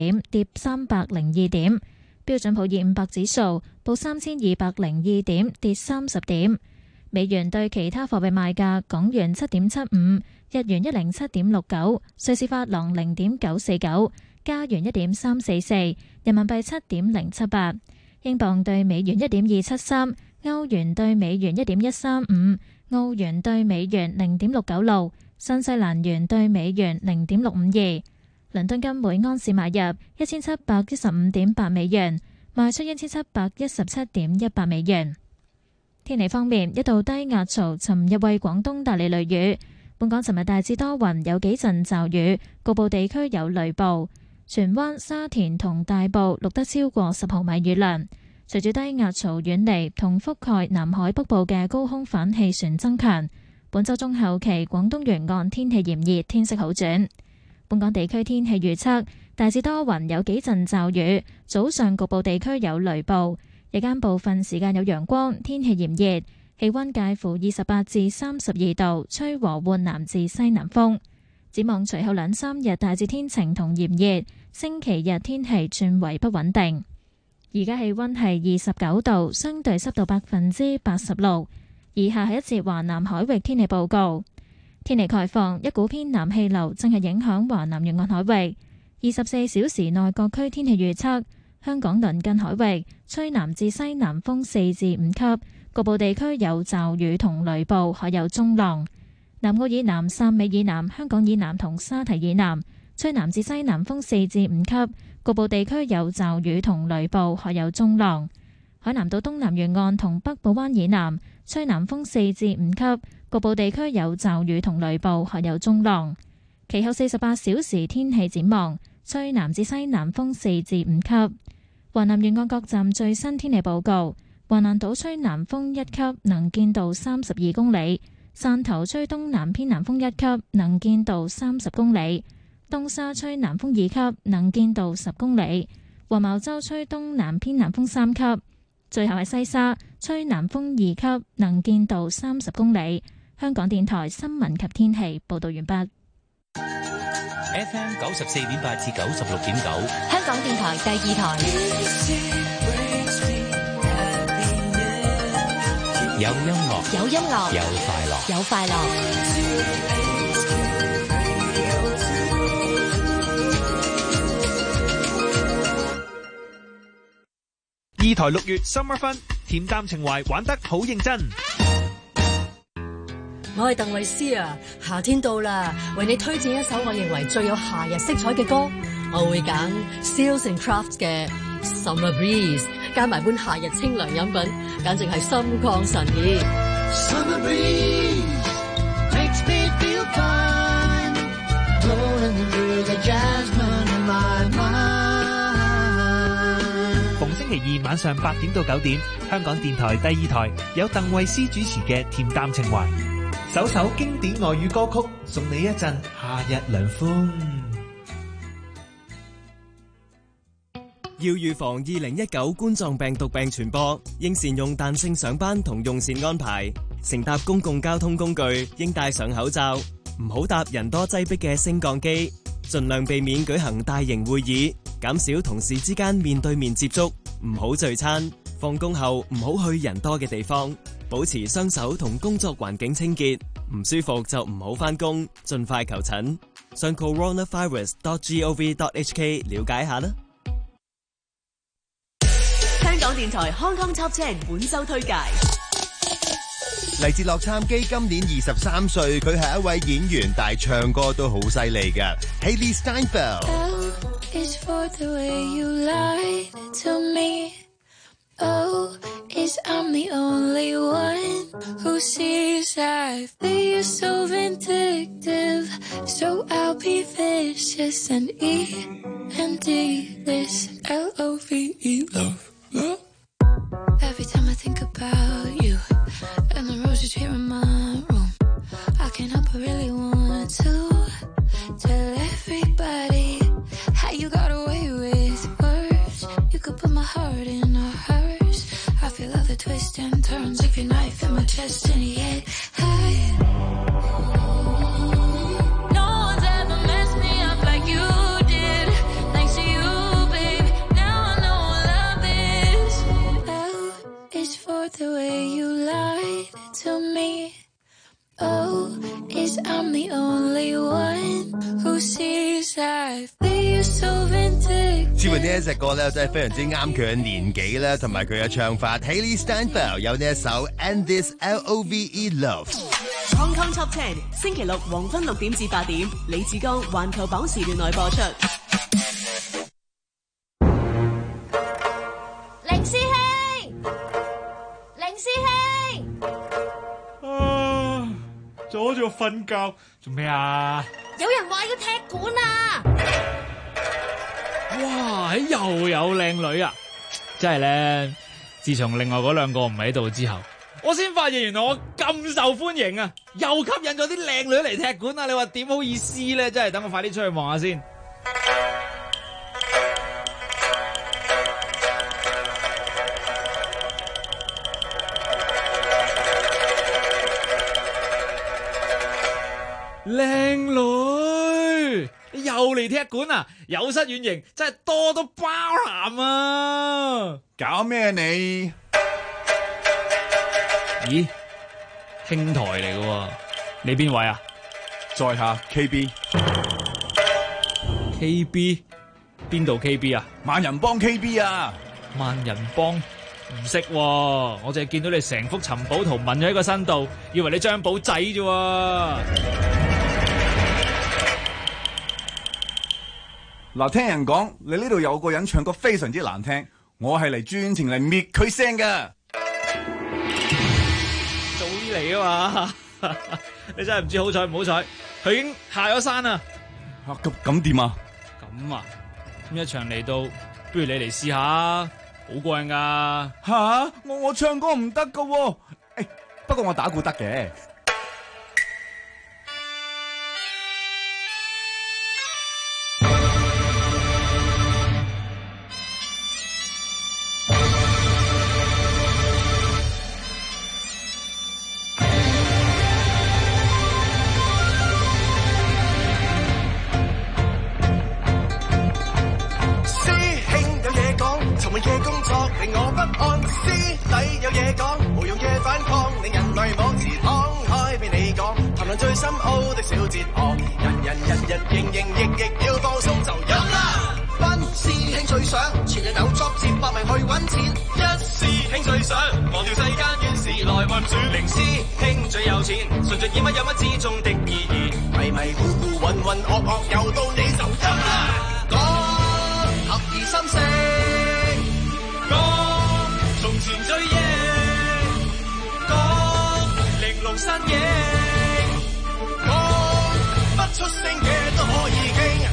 點，跌302點。標準普爾500指數報3202點，跌30點。美元對其他貨幣賣價：港元7.75，日元107.69，瑞士法郎0.949，加元1.344，人民幣7.078，英鎊對美元1.273，歐元對美元1.135，澳元對美元0.696，新西蘭元對美元0.652。倫敦金每安士買入1715.8美元，賣出1717.18美元。天氣方面，一道低壓槽尋日為廣東帶嚟雷雨。本港尋日大致多雲，有幾陣驟雨，局部地區有雷暴。荃灣、沙田同大埔錄得超過10毫米雨量。隨住低壓槽遠離同覆蓋南海北部嘅高空反氣旋增強，本週中後期廣東沿岸天氣炎熱，天色好轉。本港地區天氣預測大致多雲，有幾陣驟雨，早上局部地區有雷暴。日間部分時間有陽光，天氣炎熱，氣溫介乎28至32度，吹和緩南至西南風。展望隨後2-3日大致天晴同炎熱，星期日天氣轉為不穩定。而家氣溫係29度，相對濕度86%。以下係一節華南海域天氣報告。天氣概況，一股偏南氣流正係影響華南沿岸海域。24小時內各區天氣預測。香港鄰近海域吹南至西南風4至5級，局部地區有驟雨同雷暴，海有中浪。南澳以南、汕尾以南、香港以南同沙堤以南吹南至西南風4至5級，局部地區有驟雨同雷暴，海有中浪。海南島東南沿岸同北部灣以南吹南風4至5級，局部地區有驟雨同雷暴，海有中浪。其後48小時天氣展望，吹南至西南風4至5級。華南沿岸各站最新天氣報告：華南島吹南風1級，能見度32公里；汕頭吹東南偏南風1級，能見度30公里；東沙吹南風2級，能見度10公里；黃茅洲吹東南偏南風3級；最後係西沙吹南風2級，能見度30公里。香港電台新聞及天氣報道完畢。 FM 94.8至96.9， 香港電台第2台。 有音樂， 有音樂， 有快樂， 有快樂。 2台6月 Summer Fun， 恬淡情懷玩得好認真。 我係鄧慧思啊，夏天到啦，為你推薦一首我認為最有夏日色彩嘅歌，我會揀 Seals and Crofts 嘅 Summer Breeze， 加埋杯夏日清涼飲品，簡直係心曠神怡。 Summer breeze makes me feel fine, blowing through the jasmine in my mind。 逢星期二晚上8點到9點，香港電台第2台有鄧慧思主持嘅恬淡情懷。首首經典外語歌曲，送你一陣夏日涼風。 要預防2019冠狀病毒病傳播，應善用彈性上班同用膳安排。乘搭公共交通工具應戴上口罩，唔好搭人多擠迫嘅升降機，盡量避免舉行大型會議，減少同事之間面對面接觸，唔好聚餐。放工後唔好去人多嘅地方，保持雙手同工作環境清潔。唔舒服就唔好返工，盡快求診。上 coronavirus.gov.hk 了解下啦。 香港電台 Hong Kong Top 10本周推介， 嚟自洛杉磯，今年23歲，佢係一位演員，但係唱歌都好犀利㗎。Haley Steinfeld。 Oh, is I'm the only one who sees life. They are so vindictive, so I'll be vicious and E-N-D this L-O-V-E love. Every time I think about you and the roses here in my room, I can't help but really want to tell everybody how you got away with words. You could put my heart in a hearse. I feel all the twists and turns of your knife in my chest, and yet no one's ever messed me up like you did. Thanks to you 似乎呢一隻歌咧真係非常之啱佢嘅年紀啦，同埋佢嘅唱法。Hailee Steinfeld 有呢一首 And This Love。 Hong Kong Top 10星期六黃昏6點至8點，李志剛環球榜時段內播出。 凌師兄，凌師兄， 阻住我瞓覺，做咩啊？ 有人話要踢館啊！ 哇！又有靚女啊！真係咧，自從另外嗰兩個唔喺度之後，我先發現原來我咁受歡迎啊！又吸引咗啲靚女嚟踢館啊！你話點好意思咧？真係等我快啲出去望下先。靚女又嚟踢館啊！有失遠迎，真係多多包涵啊！ 搞咩你？ 咦，兄台嚟嘅喎，你邊位啊？ 在下 KB 邊度 KB 啊？ 萬人幫 KB 啊！ 萬人幫唔識喎，我淨係見到你成幅尋寶圖紋咗喺個身度，以為你張寶仔啫喎。 嗱，聽人講你呢度有個人唱歌非常之難聽，我係嚟專程嚟滅佢聲噶。 早啲嚟啊嘛！你真係唔知好彩唔好彩，佢已經下咗山啦。 咁點啊？ 咁啊，咁一場嚟到，不如你嚟試下，好過癮噶。 吓，我唱歌唔得噶喎。不過我打鼓得嘅。 最深奧的小哲學，人營營役要放鬆就飲啦。班師兄最想全日有作接百名去揾錢，一師兄最想忘掉世間怨事來運轉。零師兄最有錢，順著耳乜有乜之中的意義，迷迷糊糊渾渾噩噩又到你就飲啦。講合二心聲，講從前追憶，講玲瓏身影。出聲嘅都可以傾，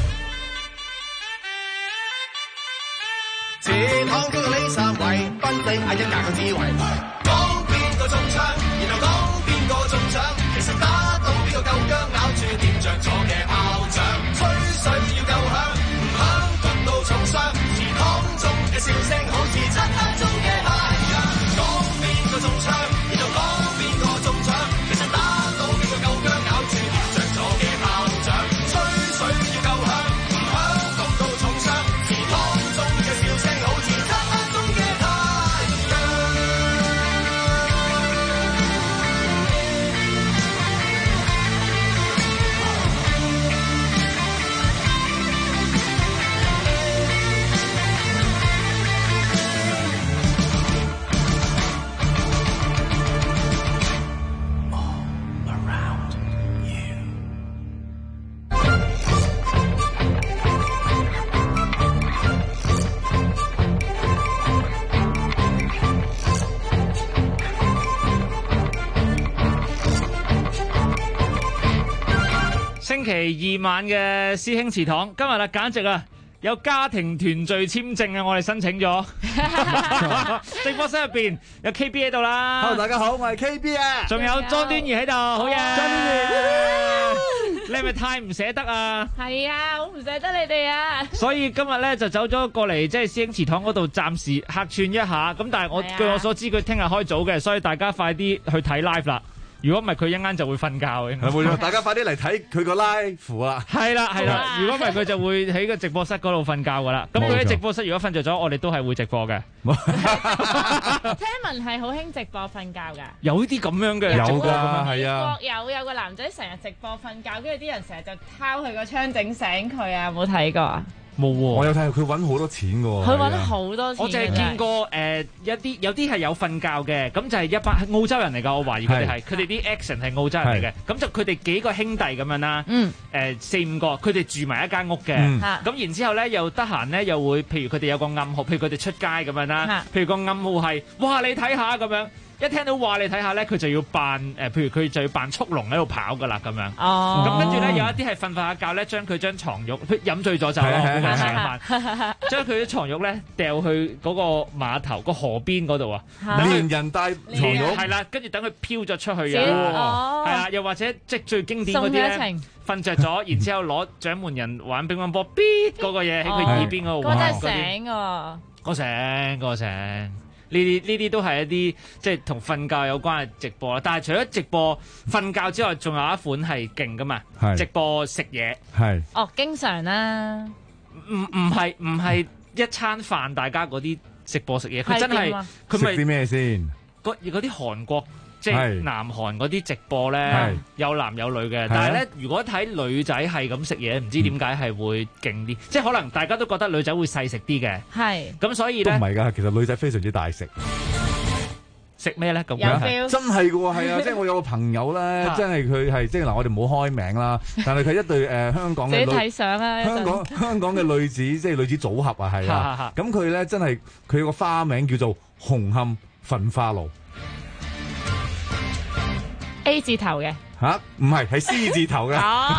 前行叫李三位，分定係一格嘅智慧。講邊個中槍，然後講邊個中獎，其實打到邊個夠薑，咬住掂着咗嘅炮仗。吹水要夠響，唔響焗到重傷。前行中嘅笑聲好似漆黑中嘅太陽。講邊個中槍，然後講邊個中獎，其實打到邊個夠薑，咬住掂着咗嘅炮仗。水要夠響，唔響焗到重傷。前行中嘅笑聲好似漆黑中嘅太星期二晚嘅師兄祠堂，今日啦，簡直啊有家庭團聚簽證啊！我哋申請咗，直播室入邊有 KB 喺度啦。 Hello， 大家好，我係 KB 啊。 仲有莊端儀喺度，好嘢。莊端儀，你係咪太唔捨得啊？ 係啊，好唔捨得你哋啊。 所以今日咧就走咗過嚟，即係師兄祠堂嗰度暫時客串一下。咁但係據我所知，佢聽日開早嘅，所以大家快啲去睇 live 啦。如果唔係佢一陣就會瞓覺嘅。 冇錯，大家快啲嚟睇佢個 live 啊！ 係啦係啦，如果唔係佢就會喺個直播室嗰度瞓覺噶啦。咁佢喺直播室如果瞓着咗，我哋都係會直播嘅。 聽聞係好興直播瞓覺㗎。 有啲咁樣嘅， 有㗎，係啊。 有個男仔成日直播瞓覺，跟住啲人成日就敲佢個窗整醒佢啊！有冇睇過啊？ 冇喎， 我有睇佢揾好多錢㗎喎。 佢揾好多錢。 我淨係見過有啲係有瞓覺嘅，咁就係一班澳洲人嚟㗎。我懷疑佢哋係佢哋啲 accent 係澳洲人嚟嘅。咁就佢哋幾個兄弟咁樣啦。4-5個，佢哋住埋一間屋嘅。咁然之後咧，又得閒咧，又會譬如佢哋有個暗號，譬如佢哋出街咁樣啦。譬如個暗號係，哇！你睇下咁樣。一聽到話你睇下咧，佢就要扮譬如佢就要扮速龍喺度跑噶啦咁樣。咁跟住咧，有一啲係瞓下覺咧，將佢張床褥飲醉咗就咯，好過成晚，將佢啲床褥咧掉去嗰個碼頭個河邊嗰度啊， 連人帶床褥係啦，跟住等佢飄咗出去啊，係啊，又或者即係最經典嗰啲咧，瞓着咗，然之後攞掌門人玩乒乓波，嗰個嘢喺佢耳邊嗰度玩， 嗰真係醒喎， 嗰醒。呢啲都係一啲即係同瞓覺有關嘅直播啦，但係除咗直播瞓覺之外，仲有一款係勁噶嘛，直播食嘢。 係經常啦。 唔係一餐飯，大家嗰啲直播食嘢，佢真係佢咪食啲咩先？ 嗰啲韓國。即係南韓嗰啲直播咧，有男有女嘅，但係咧，如果睇女仔係咁食嘢，唔知點解係會勁啲，即係可能大家都覺得女仔會細食啲嘅，咁所以咧都唔係㗎，其實女仔非常之大食。 食咩咧？咁樣真係㗎喎，係啊！即係我有個朋友咧，真係佢係即係嗱，我哋冇開名啦，但係佢一對香港嘅睇相啊， 香港嘅女子即係女子組合啊，係啊，咁佢咧真係佢個花名叫做紅磡焚化爐。 A 字頭嘅唔係，係 C 字頭嘅。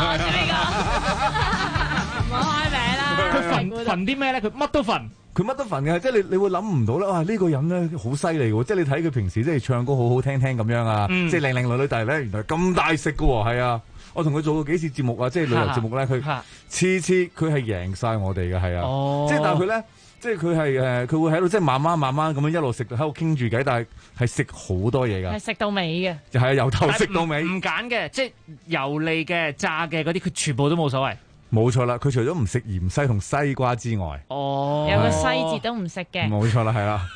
唔好開名啦。 佢焚啲咩咧？佢乜都焚。 佢乜都焚嘅，即係你會諗唔到啦！哇，呢個人咧好犀利喎！即係你睇佢平時即係唱歌好好聽咁樣啊，即係靚靚女女，但係咧原來咁大食㗎喎，係啊！我同佢做過幾次節目啊，即係旅遊節目咧，佢次佢係贏晒我哋嘅，係啊！即係但係佢咧。即係佢係佢會喺度即係慢慢咁樣一路食，喺度傾住偈，但係食好多嘢㗎。 係食到尾嘅。就係由頭食到尾。 唔揀嘅，即係油膩嘅、炸嘅嗰啲，佢全部都冇所謂。冇錯啦，佢除咗唔食芫茜同西瓜之外， 有個西字都唔食嘅。 冇錯啦，係啦。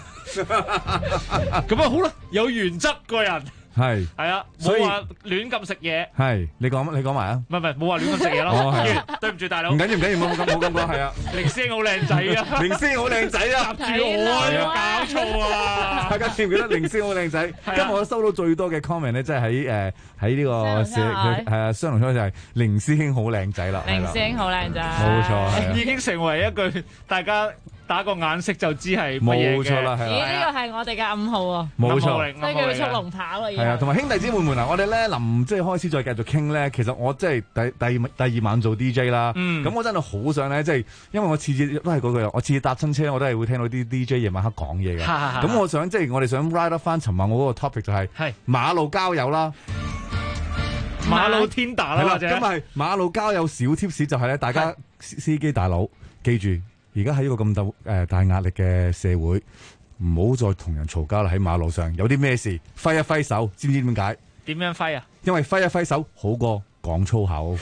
咁啊好啦，有原則個人。係啊，冇話亂咁食嘢。係你講埋啊？唔係冇話亂咁食嘢咯。對唔住大佬。唔緊要，冇咁講。係啊，凌師兄好靚仔啊！凌師兄好靚仔啊！夾住我啊！搞錯啊！大家記唔記得凌師兄好靚仔？今日我收到最多嘅 comment 咧，即係喺呢個雙龍出就係凌師兄好靚仔啦。 凌師兄好靚仔。 冇錯， 已經成為一句大家打個眼色就知係乜嘢嘅。冇錯啦，係啦。呢個係我哋嘅暗號喎。冇錯，所以叫佢速龍跑啊！ 係啊，同埋兄弟姊妹們啊，我哋咧臨即係開始再繼續傾咧，其實我即係第二晚做 DJ 啦。咁我真係好想咧，即係因為我次次都係嗰句，我次次搭親車我都係會聽到啲 DJ 夜晚黑講嘢嘅。咁我想即係我哋想 ride up 翻尋晚我嗰個 topic 就係馬路交友啦， 馬路 Tinder 啦，或者咁係馬路交友小 tips 就係咧，大家司機大佬記住，而家喺呢個咁大壓力嘅社會。唔好再同人嘈交啦！喺馬路上有啲咩事，揮一揮手，知唔知點解？ 點樣揮啊？ 因為揮一揮手好過講粗口。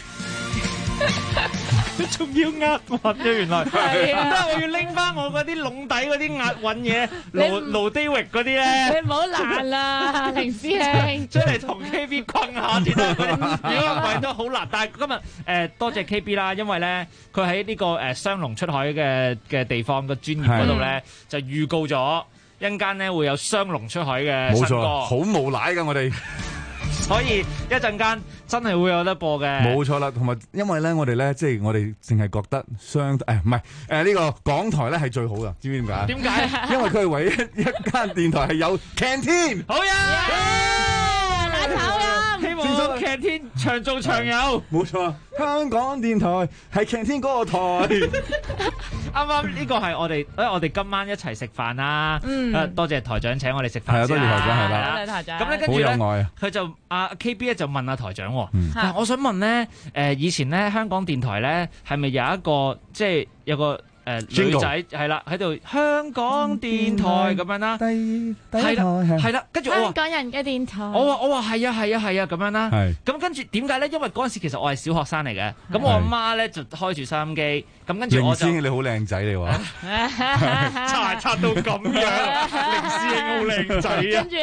仲要押韻嘅原來，係啊！得我要拎翻我嗰啲籠底嗰啲押韻嘢，盧低域嗰啲咧。 你唔好爛啦，凌師兄， 出嚟同 KB 困下先啦。如果唔係都好難。但係今日多謝 KB 啦，因為咧佢喺呢個雙龍出海嘅地方個專業嗰度咧，就預告咗一陣間咧會有雙龍出海嘅新歌。冇錯， 好無賴㗎我哋。 所以一陣間真係會有得播嘅， 冇錯啦。同埋因為咧，我哋咧即係我哋淨係覺得唔係呢個港台咧係最好噶，知唔知點解？ 點解？ 因為佢係唯一一間電台係有 canteen。 好呀！ 奶炒呀！ 希望 canteen 長做長有。 冇錯，香港電台係 canteen 嗰個台。 啱啱呢個係我哋今晚一齊食飯啦。多謝台長請我哋食飯。 係啊，多謝台長係啦。 多謝台長。 咁咧跟住咧，佢就阿 KB 咧就問阿台長，我想問咧，以前咧香港電台咧係咪有一個即係有個女仔係啦喺度香港電台咁樣啦？係啦，跟住我話香港人嘅電台。 我話係啊咁樣啦。咁跟住點解咧？因為嗰陣時其實我係小學生嚟嘅，咁我阿媽咧就開住收音機。咁跟住我就你好靚仔你話， 擦到咁樣，凌師兄好靚仔啊！ 跟住咧，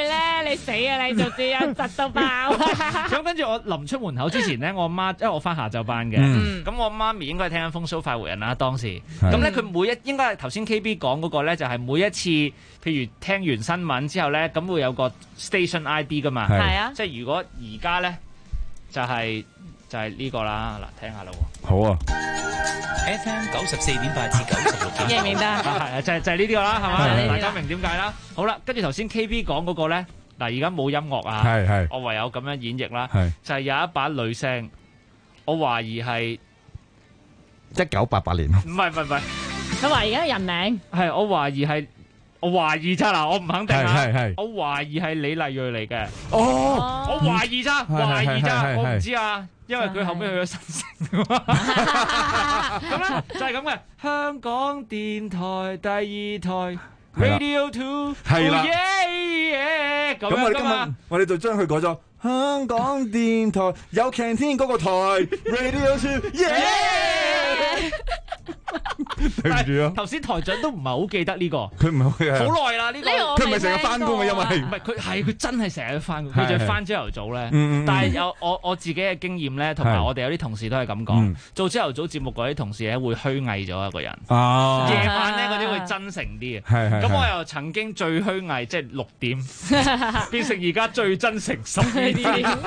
你死啊！你做主人窒到爆。 咁跟住我臨出門口之前咧，我媽因為我翻下晝班嘅，咁我媽咪應該係聽緊風騷快活人啦當時。咁咧佢應該係頭先 KB 講嗰個咧，就係每一次譬如聽完新聞之後咧，咁會有個 station ID 噶嘛。 係啊， 即係如果而家咧就係呢個啦，嗱聽下啦喎。 好啊。 FM 94.8至96.9， 認唔認得？ 係就係呢啲啦，係嘛？大家明點解啦？好啦，跟住頭先 KB 講嗰個咧，嗱而家冇音樂啊， 係我唯有咁樣演繹啦， 係就係有一把女聲，我懷疑係 1988年。 唔係， 佢話而家人名係我懷疑咋嗱，我唔肯定啊， 係我懷疑係李麗蕊嚟嘅， 哦， 我懷疑咋， 係我唔知啊。因為佢後尾去咗新城，咁咧就係咁嘅。香港電台第2台 Radio 2， 係啦， 咁我哋今日我哋就將佢改咗香港電台有 canteen 嗰個台 Radio 2，對唔住啊！ 頭先台長都唔係好記得呢個， 佢唔係好耐啦呢個， 佢唔係成日翻工嘅，因為唔係佢真係成日翻工，佢就翻朝頭早咧。但係有我自己嘅經驗咧，同埋我哋有啲同事都係咁講，做朝頭早節目嗰啲同事咧會虛偽咗一個人，夜晚咧嗰啲會真誠啲嘅。咁我又曾經最虛偽，即係6點變成而家最真誠12點。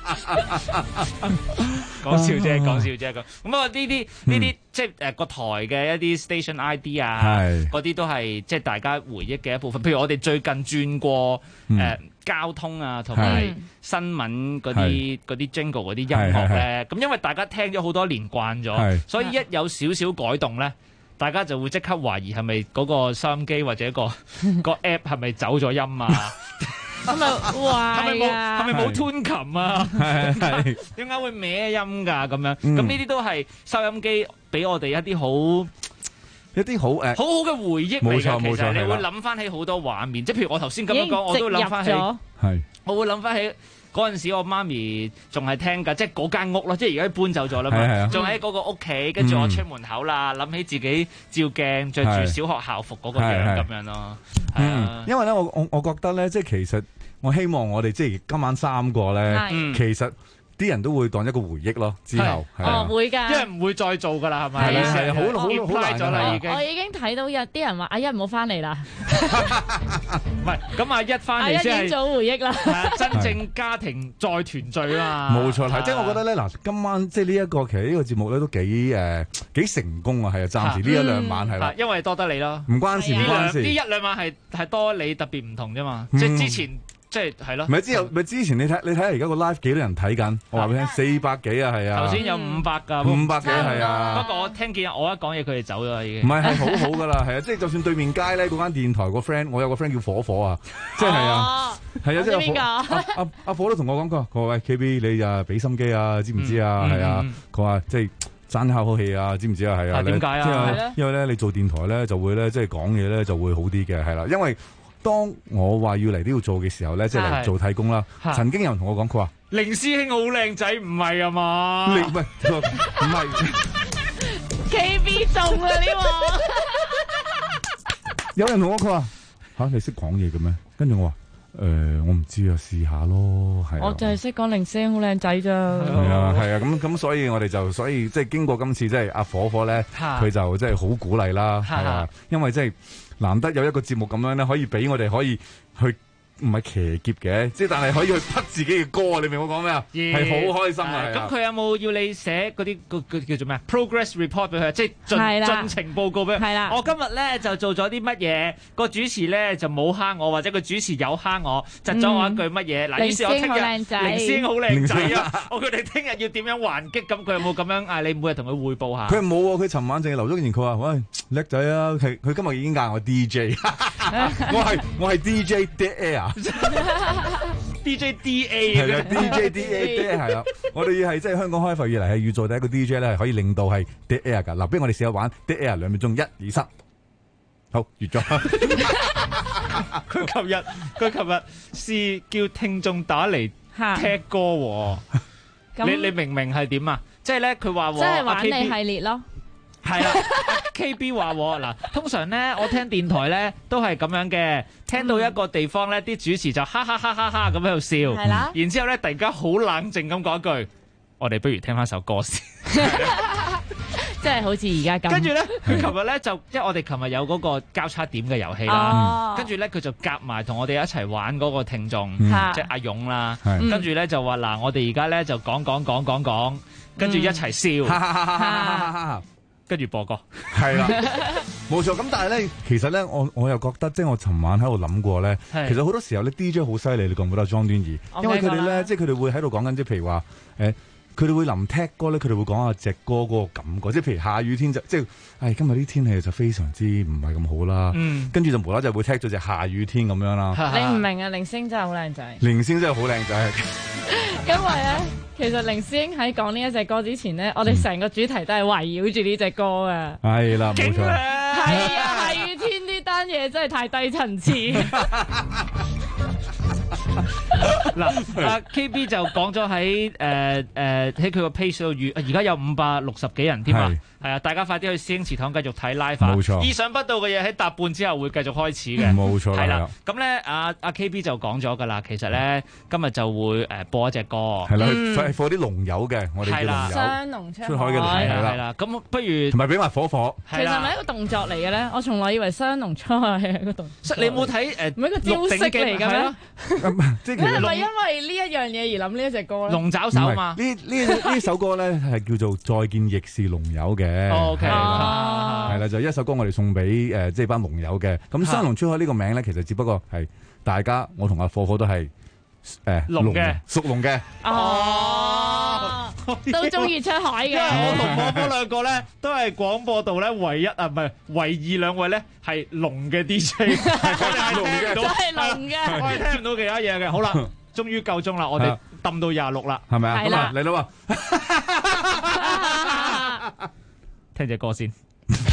講笑啫咁。咁啊呢啲即係個台嘅一啲 station ID 啊，嗰啲都係即係大家回憶嘅一部分。譬如我哋最近轉過交通啊，同埋新聞嗰啲 jingle 嗰啲音樂咧，咁因為大家聽咗好多年慣咗，所以一有少少改動咧，大家就會即刻懷疑係咪嗰個收音機或者個 app 係咪走咗音啊？係咪冇 tune 琴啊？點解會歪音㗎？咁樣咁呢啲都係收音機俾我哋一啲好好嘅回憶嚟㗎。其實你會諗翻起好多畫面，即係譬如我頭先咁樣講，我都諗翻起，我會諗翻起嗰陣時我媽咪仲係聽㗎，即係嗰間屋咯，即係而家搬走咗啦嘛，仲喺嗰個屋企，跟住我出門口啦，諗起自己照鏡着住小學校服嗰個樣咁樣咯。 因為咧，我覺得咧，即係其實我希望我哋即係今晚3個咧，其實啲人都會當一個回憶咯。之後會㗎， 因為唔會再做㗎啦，係咪？ 係好難咗啦，已經。 我已經睇到有啲人話：阿一唔好翻嚟啦。 唔係，咁阿一翻嚟先係早回憶啦。 真正家庭再團聚啊嘛。 冇錯，係即係我覺得咧，嗱，今晚即係呢一個其實呢個節目咧都幾成功啊，係啊，暫時呢1-2晚係啦。 因為多得你咯。 唔關事， 呢1-2晚係多你特別唔同啫嘛，即係之前。即係咯， 之前你睇下而家個 live 幾多人睇緊？我話俾你聽，400幾啊，係啊。 頭先有500㗎 ，500幾係啊。 不過我聽見我一講嘢，佢哋走咗啦已經。 唔係好好㗎啦，係啊，即係就算對面街咧嗰間電台個 friend，我有個 friend 叫火火啊，即係啊，即係阿火都同我講過，佢話喂 KB 你啊俾心機啊，知唔知啊？係啊，佢話即係爭口氣啊，知唔知啊？係啊， 點解啊？ 因為咧你做電台咧就會咧即係講嘢咧就會好啲嘅，係啦，因為。當我話要嚟呢度做嘅時候咧，即係嚟做替工啦。曾經有人同我講，佢話凌師兄好靚仔，唔係啊嘛？ 唔係 KB 中啊呢個。 有人同我佢話吓你識講嘢嘅咩？跟住我話我唔知啊，試下咯，係。 我就係識講凌師兄好靚仔咋。 係啊，咁所以我哋就所以即係經過今次即係阿火火咧，佢就即係好鼓勵啦，係啊，因為即係。難得有一個節目咁樣咧，可以俾我哋可以去唔係騎劫嘅，即係但係可以去匹自己嘅歌啊！你明我講咩啊？係好開心啊！ 咁佢有冇要你寫嗰啲叫做咩 progress report 俾佢，即係進程報告俾佢？係啦，我今日咧就做咗啲乜嘢？個主持咧就冇蝦我，或者個主持有蝦我，窒咗我一句乜嘢？嗱，於是我聽日凌師兄好靚仔啊！我佢哋聽日要點樣還擊？咁佢有冇咁樣嗌你每日同佢匯報下？ 佢冇喎，佢尋晚淨係留咗言，佢話：喂，叻仔啊！佢今日已經嗌我 DJ， 我係 DJ Dead Air。DJ DA 係啦 ，DJ DA 係啦，我哋要係即係香港開埠以嚟係要做第一個 DJ 咧，係可以令到係 Dead Air 噶。嗱，不如我哋試下玩 Dead Air 2秒鐘，1、2、3，好完咗。佢琴日試叫聽眾打嚟聽歌喎，你明唔明係點啊？即係咧，佢話即係玩你系列咯。 係啦，KB 話嗱，通常咧我聽電台咧都係咁樣嘅，聽到一個地方咧啲主持就哈哈哈哈哈咁喺度笑， 係啦， 然之後咧突然間好冷靜咁講一句，我哋不如聽翻首歌先。 即係好似而家咁。 跟住咧，佢琴日咧就即係我哋琴日有嗰個交叉點嘅遊戲啦。跟住咧佢就夾埋同我哋一齊玩嗰個聽眾，即係阿勇啦。跟住咧就話嗱，我哋而家咧就講，跟住一齊笑，跟住播歌。 係啦，冇錯。咁但係咧，其實咧，我又覺得即係我尋晚喺度諗過咧，其實好多時候咧 DJ 好犀利，你覺唔覺得？莊端儀，因為佢哋咧，即係佢哋會喺度講緊，即係譬如話佢哋會臨踢歌咧，佢哋會講下隻歌嗰個感覺，即係譬如下雨天就即係，今日啲天氣就非常之唔係咁好啦。跟住就無啦就會踢咗隻下雨天咁樣啦。 你唔明啊？凌星真係好靚仔。 凌星真係好靚仔。 因為咧，其實凌師兄喺講呢一隻歌之前咧，我哋成個主題都係圍繞住呢隻歌嘅。 係啦，冇錯。 係啊，下雨天呢單嘢真係太低層次。 嗱，阿 KB 就講咗喺喺佢個 page 度而家有560幾人添啊，係啊，大家快啲去師兄祠堂繼續睇 live。冇錯，意想不到嘅嘢喺搭半之後會繼續開始嘅。冇錯，係啦。咁咧，阿 KB 就講咗㗎啦，其實咧今日就會播一隻歌。係啦，放啲龍友嘅，我哋叫龍友。雙龍出海嘅龍係啦。咁不如同埋俾埋火。 其實係咪一個動作嚟嘅咧？我從來以為雙龍出海係一個動作。 你有冇睇唔係一個招式嚟嘅咩？ 即係你係咪因為呢一樣嘢而諗呢一隻歌咧？ 龍爪手嘛？ 呢首歌咧係叫做《再見亦是龍友》嘅。 OK， 係啦，就一首歌我哋送俾即係班龍友嘅。咁雙龍出海呢個名咧，其實只不過係大家我同阿火都係龍嘅， 屬龍嘅。 哦， 都中意出海嘅。 因為我同火兩個咧都係廣播道咧唯二兩位咧係龍嘅 DJ， 我哋係龍嘅， 都係龍嘅， 我哋聽唔到其他嘢嘅。好啦，終於夠鐘啦，我哋揼到26啦， 係咪啊？ 係啦， 嚟啦喎， 聽隻歌先。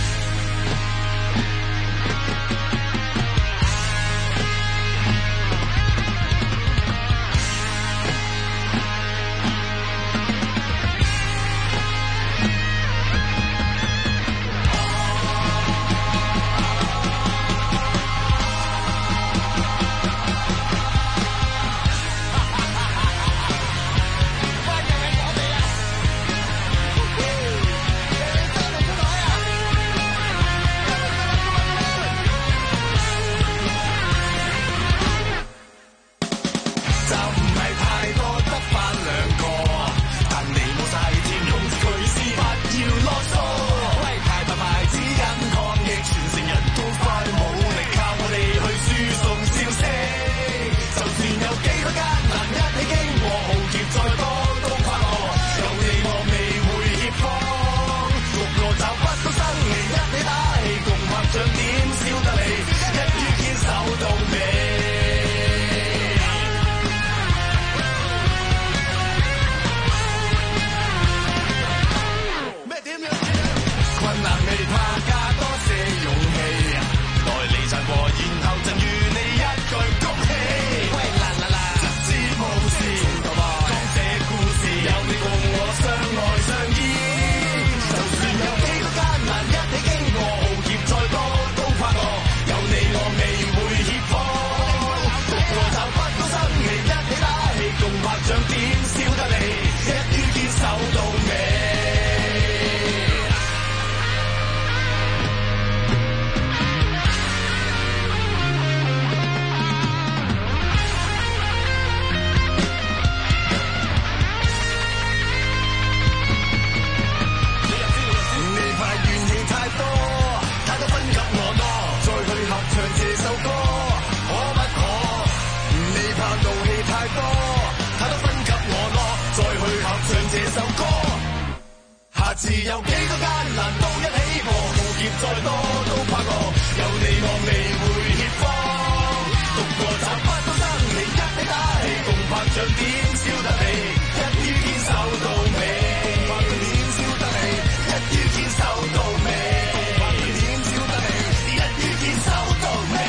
自有幾多艱難都一起過，浩劫再多都跨過，有你我未會怯慌，獨個找不到生氣，一起打氣，共拍掌點燒得起，一於堅守到尾，共拍掌點燒得起，一於堅守到尾，共拍掌點燒得起，一於堅守到尾。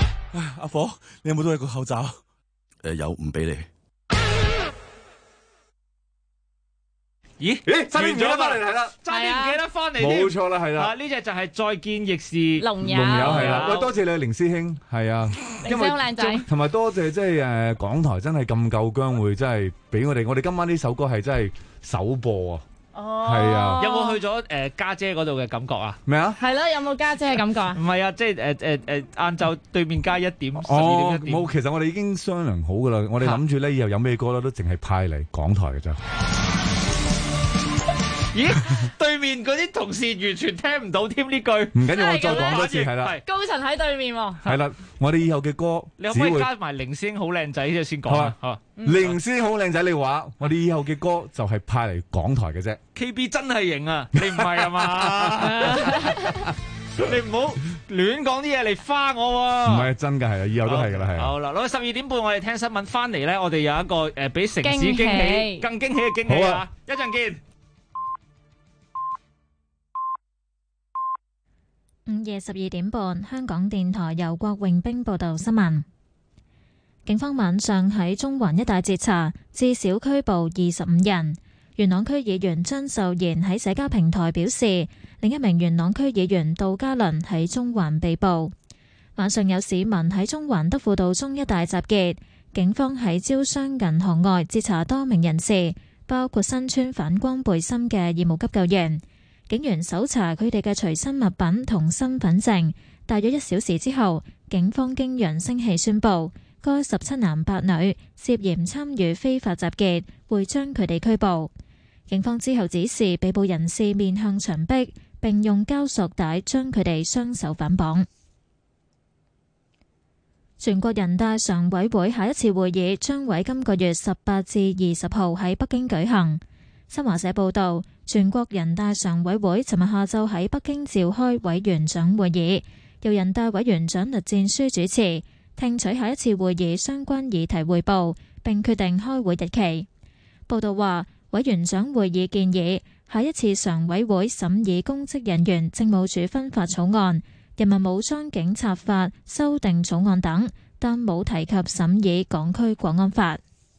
阿火，你有冇都係個口罩？ 有，唔俾你。 咦， 差啲唔記得翻嚟係啦， 差啲唔記得翻嚟， 冇錯啦，係啦， 呢隻就係再見亦是龍友係啦。喂，多謝你凌師兄，係啊， 凌師兄靚仔， 同埋多謝即係港台真係咁夠姜會，真係俾我哋今晚呢首歌係真係首播啊！係啊， 有冇去咗家姐嗰度嘅感覺啊？ 咩啊？ 係咯，有冇家姐嘅感覺啊？ 唔係啊，即係晏晝對面加1點，12點1點。 冇，其實我哋已經商量好噶啦，我哋諗住咧以後有咩歌咧都淨係派嚟港台嘅啫。 咦？對面嗰啲同事完全聽唔到添呢句。 唔緊要，我再講多次係啦。 高層喺對面喎。 係啦，我哋以後嘅歌， 你可唔可以加埋凌師兄好靚仔之後先講啊？ 凌師兄好靚仔，你話我哋以後嘅歌就係派嚟港台嘅啫。 KB 真係型啊！你唔係啊嘛？你唔好亂講啲嘢嚟花我喎。 唔係真㗎，係啊，以後都係㗎啦，係。 好啦，攞12點半我哋聽新聞翻嚟咧，我哋有一個比城市驚喜更驚喜嘅驚喜啊！一陣見。 午夜12點半，香港電台由郭榮兵報道新聞。警方晚上喺中環一帶截查，至少拘捕25人。元朗區議員張秀賢喺社交平台表示，另一名元朗區議員杜嘉倫喺中環被捕。晚上有市民喺中環德輔道中一帶集結，警方喺招商銀行外截查多名人士，包括身穿反光背心嘅義務急救員。警員搜查佢哋嘅隨身物品同身份證，大約1小時之後，警方經揚聲器宣布，該17男8女涉嫌參與非法集結，會將佢哋拘捕。警方之後指示被捕人士面向牆壁，並用膠索帶將佢哋雙手反綁。全國人大常委會下一次會議將喺今個月18至20號喺北京舉行。新華社報道，全國人大常委會尋日下晝喺北京召開委員長會議，由人大委員長栗戰書主持，聽取下一次會議相關議題彙報，並決定開會日期。報道話，委員長會議建議下一次常委會審議公職人員政務處分法草案、人民武裝警察法修訂草案等，但冇提及審議港區國安法。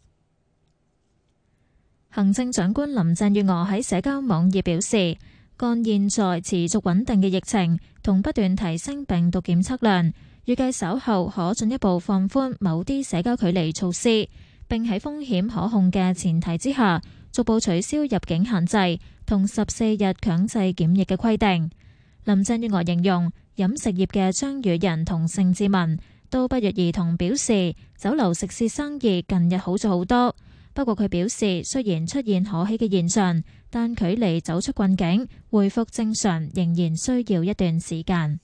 行政長官林鄭月娥喺社交網頁表示，按現在持續穩定嘅疫情同不斷提升病毒檢測量，預計稍後可進一步放寬某啲社交距離措施，並喺風險可控嘅前提之下，逐步取消入境限制同14日強制檢疫嘅規定。林鄭月娥形容飲食業嘅張宇人同盛智文都不約而同表示，酒樓食肆生意近日好咗好多。不過佢表示，雖然出現可喜嘅現象，但距離走出困境、恢復正常仍然需要一段時間。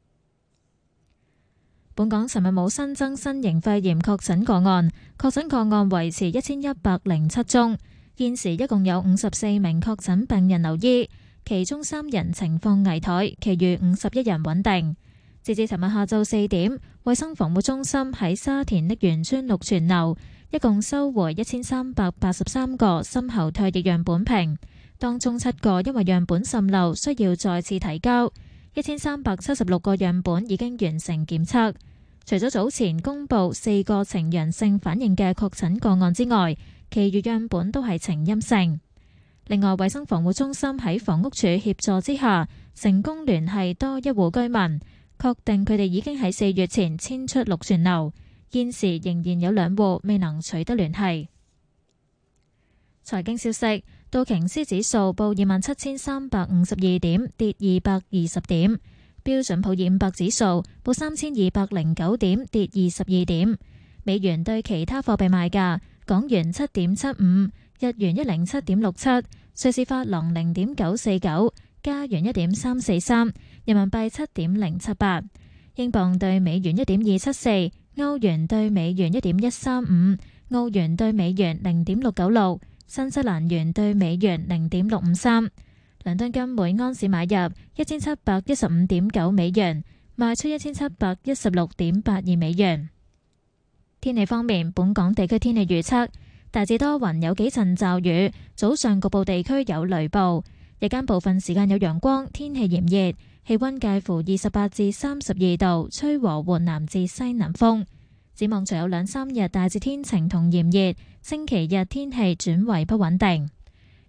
本港尋日冇新增新型肺炎確診個案，確診個案維持1107宗。現時一共有54名確診病人留醫，其中3人情況危殆，其餘51人穩定。截至尋日下晝4點，衛生防護中心喺沙田瀝源邨綠泉樓一共收回1383個深喉唾液樣本瓶，當中7個因為樣本滲漏需要再次提交，1376個樣本已經完成檢測。除咗早前公布4個呈陽性反應嘅確診個案之外，其餘樣本都係呈陰性。另外，衛生防護中心喺房屋署協助之下，成功聯繫多一戶居民，確定佢哋已經喺4月前遷出綠泉樓。現時仍然有2戶未能取得聯繫。財經消息，道瓊斯指數報27,352點，跌220點；標準普爾500指數報3,209點，跌22點。美元對其他貨幣賣價：港元7.75，日元107.67，瑞士法郎0.949，加元1.343，人民幣7.078，英鎊對美元1.274。歐元對美元1.135，澳元對美元0.696，新西蘭元對美元0.653。倫敦金每安士買入1715.9美元，賣出1716.82美元。天氣方面，本港地區天氣預測大致多雲，有幾陣驟雨，早上局部地區有雷暴，日間部分時間有陽光，天氣炎熱。氣溫介乎28至32度，吹和緩南至西南風。展望隨有2-3日大致天晴同炎熱，星期日天氣轉為不穩定。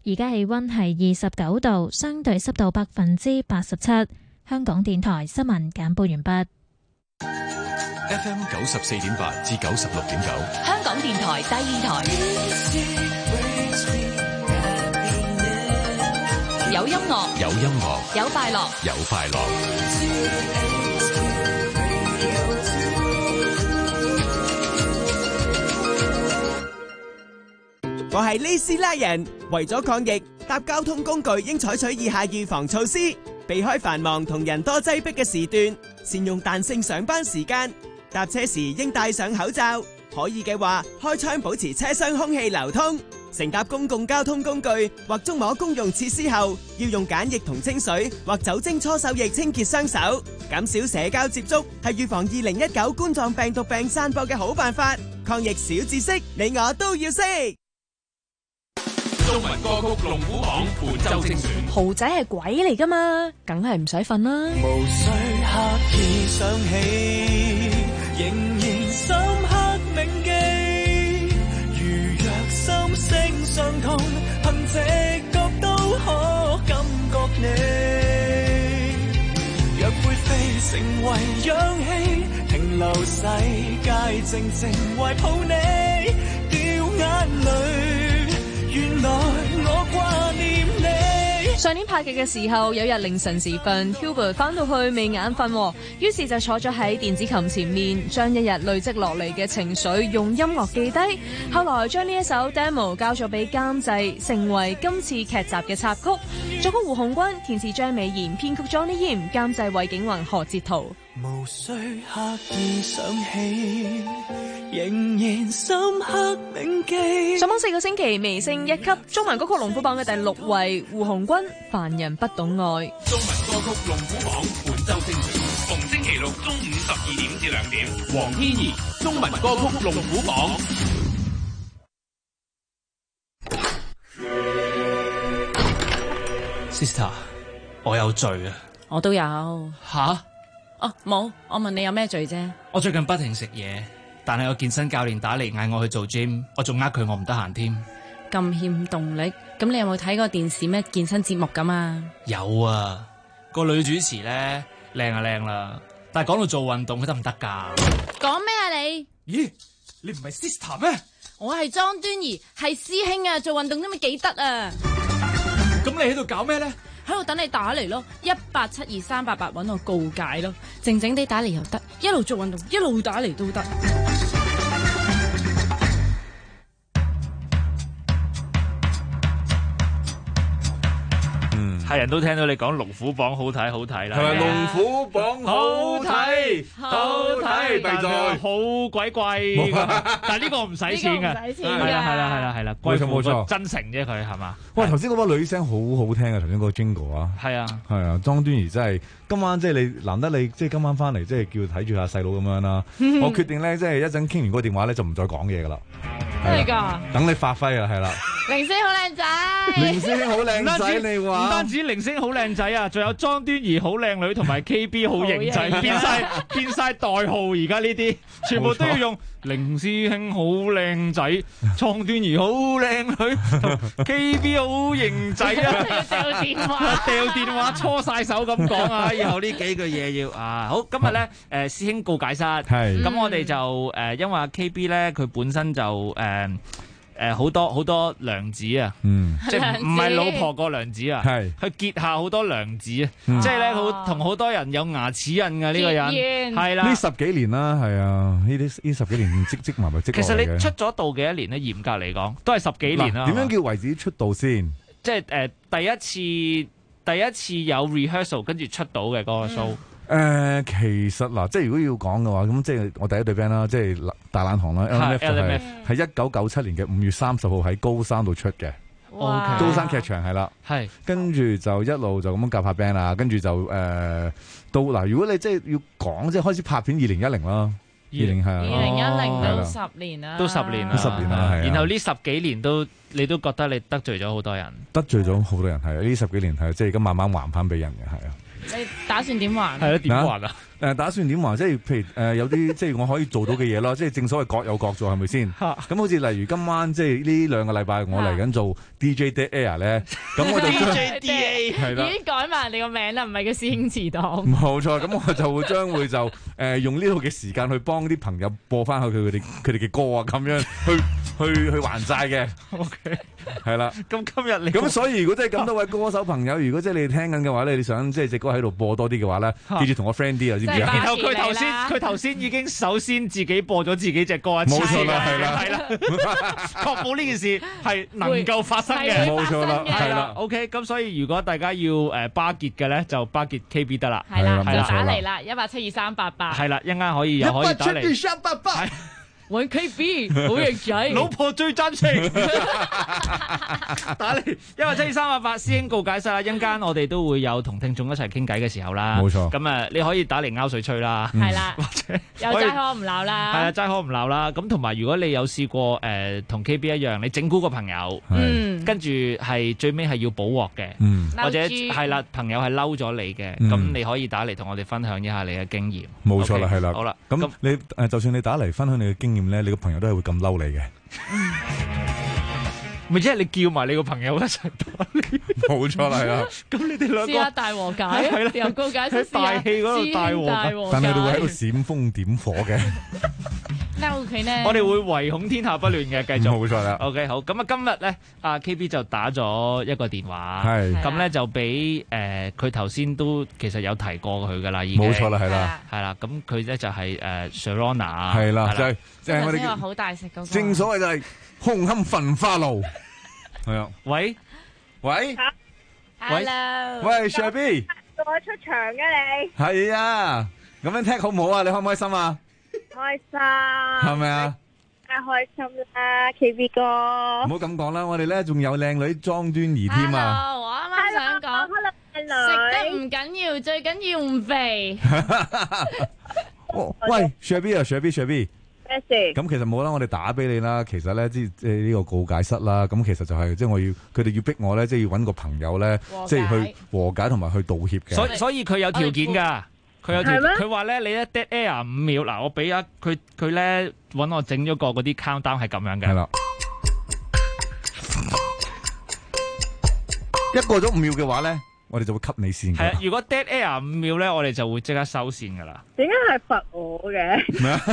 而家氣溫係29度，相對濕度87%。香港電台新聞簡報完畢。 FM 94.8至96.9， 香港電台第二台，有音樂， 有音樂， 有快樂， 有快樂。 我係呢斯拉人，為咗抗疫，搭交通工具應採取以下預防措施，避開繁忙同人多擠迫嘅時段，善用彈性上班時間。搭車時應戴上口罩，可以嘅話開窗保持車廂空氣流通。乘搭公共交通工具或觸摸公用設施後，要用梘液同清水或酒精搓手液清潔雙手。減少社交接觸係預防2019冠狀病毒病散播嘅好辦法。抗疫小知識，你我都要識。 中文歌曲龍虎榜本周精選， 豪仔係鬼嚟噶嘛，梗係唔使瞓啦。 無需刻意想起，仍然深刻銘記。如若心聲相通，憑直覺都可感覺你。若會飛成為氧氣，停留世界靜靜懷抱你，掉眼淚。原來我掛念你。 上年拍劇嘅時候，有日凌晨時分 ，Hubert 翻到去未眼瞓，於是就坐咗喺電子琴前面，將一日累積落嚟嘅情緒用音樂記低。後來將呢一首 demo 交咗俾監製，成為今次劇集嘅插曲。作曲胡鴻鈞，填詞張美賢，編曲 Johnny Yim，監製韋景雲、何哲圖。 無需刻意想起，仍然深刻銘記。 上榜4個星期，微升1級，中文歌曲龍虎榜嘅第6位，胡鴻鈞《凡人不懂愛》。 中文歌曲龍虎榜本周精選，逢星期六中午12點至2點，黃天怡中文歌曲龍虎榜。 Sister， 我有罪啊！ 我都有。 吓？ 哦，冇，我問你有咩罪啫？ 我最近不停食嘢，但係個健身教練打嚟嗌我去做 gym， 我仲呃佢我唔得閒添。 咁欠動力，咁你有冇睇過電視咩健身節目咁啊？ 有啊，個女主持咧靚啊靚啦，但係講到做運動佢得唔得㗎？ 講咩啊你？ 咦，你唔係 sister 咩？ 我係莊端儀，係師兄啊，做運動都咪幾得啊？ 咁你喺度搞咩咧？ 喺度等你打嚟咯，1872388搵我告解咯，靜靜地打嚟又得，一路做運動一路打嚟都得。 係人都聽到你講龍虎榜好睇好睇啦， 係咪龍虎榜好睇好睇？閉嘴， 好鬼貴，但係呢個唔使錢㗎，係啦，貴冇錯，真誠啫佢係嘛？ 喂，頭先嗰把女聲好好聽啊！頭先嗰個 Jingle 啊， 係啊， 莊端儀真係今晚即係你難得你即係今晚翻嚟即係叫睇住下細佬咁樣啦。我決定咧即係一陣傾完嗰個電話咧就唔再講嘢㗎啦。 真係㗎， 等你發揮啊，係啦。 凌星好靚仔， 凌星好靚仔，你話唔單止凌星好靚仔啊，仲有莊端儀好靚女，同埋 KB 好型仔，變晒代號，而家呢啲全部都要用凌師兄好靚仔，莊端儀好靚女，同 KB 好型仔啊！掉電話搓晒手咁講啊！以後呢幾句嘢要啊好。今日咧師兄告解室，咁我哋就因為 KB 咧佢本身就好多娘子啊，即係唔係老婆個娘子啊，佢結下好多娘子啊，即係咧同好多人有牙齒印嘅呢個人，係啦， 呢10幾年啦，係啊，呢10幾年積埋積。 其實你出咗道幾多年咧？嚴格嚟講，都係10幾年啦。 點樣叫為止出道先？ 即係第一次有 rehearsal 跟住出到嘅嗰個 show。 其實嗱，即係如果要講嘅話，咁即係我第一隊 band 啦，即係大懶堂啦 ，LMF 係1997年嘅5月30號喺高山度出嘅，高山劇場係啦， 係跟住就一路就咁樣夾下 band 啦，跟住就到嗱，如果你即係要講，即係開始拍片2010啦。2010 到10年啦， 都10年啦，然後呢10幾年你都覺得你得罪咗好多人， 得罪咗好多人係呢10幾年係即係而家慢慢還翻俾人嘅係啊。 你打算點還？ 係咯，點還啊？ 打算點還？即係譬如有啲即係我可以做到嘅嘢咯，即係正所謂各有各做，係咪先？咁好似例如今晚即係呢2個禮拜我嚟緊做 DJ Dead Air 咧，咁我就 DJDA 係啦已經改埋你個名啦，唔係叫師兄遲到。 冇錯，咁我就將會就用呢度嘅時間去幫啲朋友播翻佢哋嘅歌啊，咁樣去還債嘅。 OK， 係啦。 咁今日你咁所以如果真係咁多位歌手朋友，如果即係你哋聽緊嘅話咧，你想即係隻歌喺度播多啲嘅話咧，記住同我 friend 啲啊，知唔知啊？ 然後佢頭先已經首先自己播咗自己隻歌一次， 冇錯啦，係啦， 確保呢件事係能夠發生嘅， 冇錯啦，係啦。 OK， 咁所以如果大家要巴結嘅咧，就巴結 KB 得啦， 係啦，就打嚟啦，172-388， 係啦，一陣間可以又可以打嚟。 172-388。 揾 KB 好型仔， 老婆最讚成，打嚟172-388，師兄告解室啦！一陣間我哋都會有同聽眾一齊傾偈嘅時候啦。 冇錯， 咁你可以打嚟拗水吹啦， 係啦， 或者又齋可唔鬧啦， 係啊，齋可唔鬧啦。咁同埋如果你有試過同 KB 一樣，你整蠱個朋友，跟住係最尾係要補鑊嘅，或者係啦，朋友係嬲咗你嘅，咁你可以打嚟同我哋分享一下你嘅經驗。 冇錯啦，係啦。 好啦， 咁你就算你打嚟分享你嘅經驗咧，你個朋友都係會咁嬲你嘅。 咪即係你叫埋你個朋友一齊打嚟， 冇錯啦，係啦。 咁你哋兩個試下大和解啊，由告解室試大氣嗰度大和解， 但係佢哋會喺度閃風點火嘅。 嬲佢呢？ 我哋會唯恐天下不亂嘅，繼續。 冇錯啦。 OK， 好。咁啊，今日咧，阿 KB 就打咗一個電話， 係咁咧就俾佢頭先都其實有提過佢噶啦，已經。 冇錯啦，係啦， 係啦。咁佢咧就係Sharona， 係啦，就係我哋好大食嗰個。 正所謂就係紅磡焚化爐。係啊， 喂 ，Hello， 喂 ，Shabby， 我出場嘅你。 係啊，咁樣聽好唔好啊？你開唔開心啊？ 開心。 係咪啊？ 梗係開心啦 ，KB 哥。 唔好咁講啦，我哋咧仲有靚女莊端儀添啊。 Hello，我啱啱想講，食得唔緊要，最緊要唔肥。 喂 ，Shabby 啊 ，Shabby。 咁其實冇啦，我哋打俾你啦。其實咧，即係呢個告解室啦。咁其實就係即係佢哋要逼我咧，即係要揾個朋友咧，即係去和解同埋去道歉嘅。 所以佢有條件㗎，佢有條件。佢話咧，你一 dead air 5秒嗱，我俾佢咧揾我整咗個嗰啲 countdown 係咁樣嘅。 係啦，一過咗5秒嘅話咧，我哋就會 cut 你線。 係啊，如果 dead air 5秒咧，我哋就會即刻收線㗎啦。 點解係罰我嘅？ 咩啊？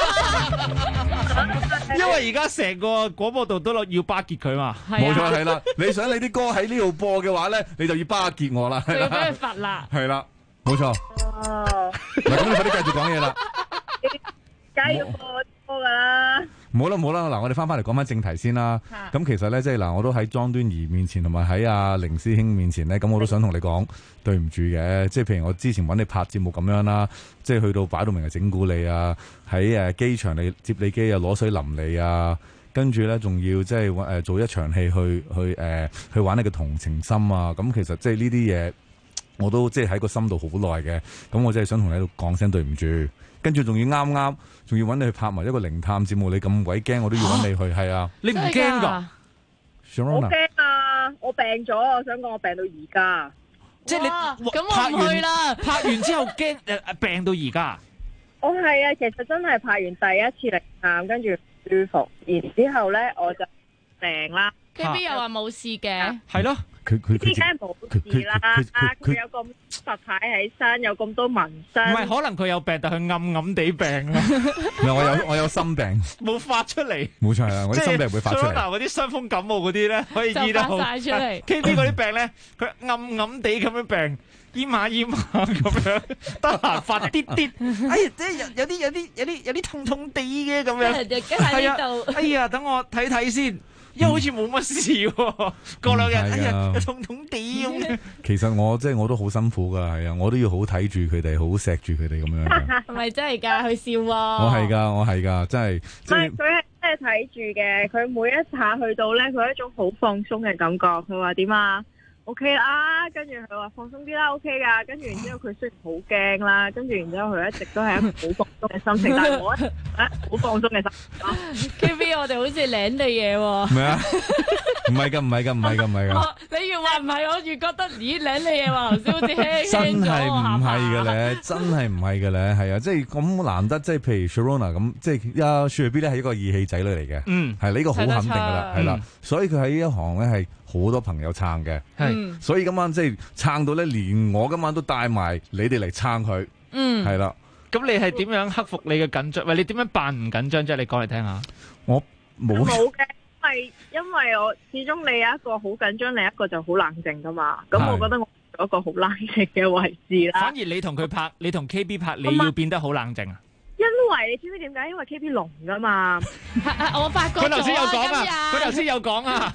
因為而家成個廣播道都要巴結佢嘛。 冇錯，係啦。你想你啲歌喺呢度播嘅話咧，你就要巴結我啦。 就要俾佢罰啦。 係啦，冇錯。 哦。 嗱，咁你快啲繼續講嘢啦。 梗係要播歌㗎啦。 冇啦，嗱，我哋翻嚟講翻正題先啦。咁其實咧，即係嗱，我都喺莊端儀面前，同埋喺阿凌師兄面前咧，咁我都想同你講對唔住嘅。即係譬如我之前揾你拍節目咁樣啦，即係去到擺到明係整蠱你啊，喺機場你接你機啊，攞水淋你啊，跟住咧仲要即係做一場戲去玩你嘅同情心啊。咁其實即係呢啲嘢，我都即係喺個心度好耐嘅。咁我真係想同你喺度講聲對唔住。跟住仲要啱仲要揾你去拍埋一個靈探節目，你咁鬼驚，我都要揾你去，係啊！ 你唔驚㗎？ 我驚啊！我病咗，我想講我病到而家。 即係你咁我唔去啦。 拍完之後驚病到而家。 我係啊，其實真係拍完第一次靈探，跟住舒服，然之後咧我就病啦。 KB 又話冇事嘅。 係咯。 佢梗係冇事啦，佢有咁佛牌喺身，有咁多紋身。 唔係，可能佢有病，但佢暗暗地病啦。 唔係，我有心病， 冇發出嚟。 冇錯係啊，我啲心病會發出嚟。 嗰啲傷風感冒嗰啲咧，可以醫得好。 就發曬出嚟。 KB 嗰啲病咧，佢暗暗地咁樣病，閹下咁樣，得閒發啲啲。哎呀，即係有啲痛痛地嘅咁樣。 係啊， 哎呀，等我睇睇先。因為好似冇乜事喎，過2日哎呀又痛痛地咁。 其實我都好辛苦噶，係啊，我都要好睇住佢哋，好錫住佢哋咁樣。 係咪真係㗎？佢笑喎。 我係㗎，真係。 唔係佢係真係睇住嘅，佢每一下去到咧，佢有一種好放鬆嘅感覺。佢話點啊？ OK 啦，跟住佢話放鬆啲啦 OK 噶，跟住然之後佢雖然好驚啦，跟住然之後佢一直都係一個好放鬆嘅心情，但係我好放鬆嘅心情。 KB 我哋好似領你嘢喎。 咩啊？唔係㗎，唔係㗎，唔係㗎，唔係㗎。 你越話唔係，我越覺得咦領你嘢喎，頭先好似輕真輕係唔咗我係嘅咧，真係唔係嘅咧，係啊，即係咁難得，即係譬如 Sharona 咁，即係阿 Sharby 咧係一個義氣仔女嚟嘅，係呢個好肯定㗎啦，係啦，所以佢喺呢一行咧係好多朋友撐嘅，所以今晚即係撐到咧，連我今晚都帶埋你哋嚟撐佢，係啦。 咁你係點樣克服你嘅緊張？喂，你點樣扮唔緊張啫？你講嚟聽下。 我冇嘅。因為我始終你有一個好緊張，另一個就好冷靜噶嘛。咁我覺得我做一個好冷靜嘅位置啦。 反而你同佢拍，你同 KB 拍，你要變得好冷靜啊。 因為你知唔知點解？因為 KB 聾噶嘛。 我發覺佢頭先有講啊，佢頭先有講啊。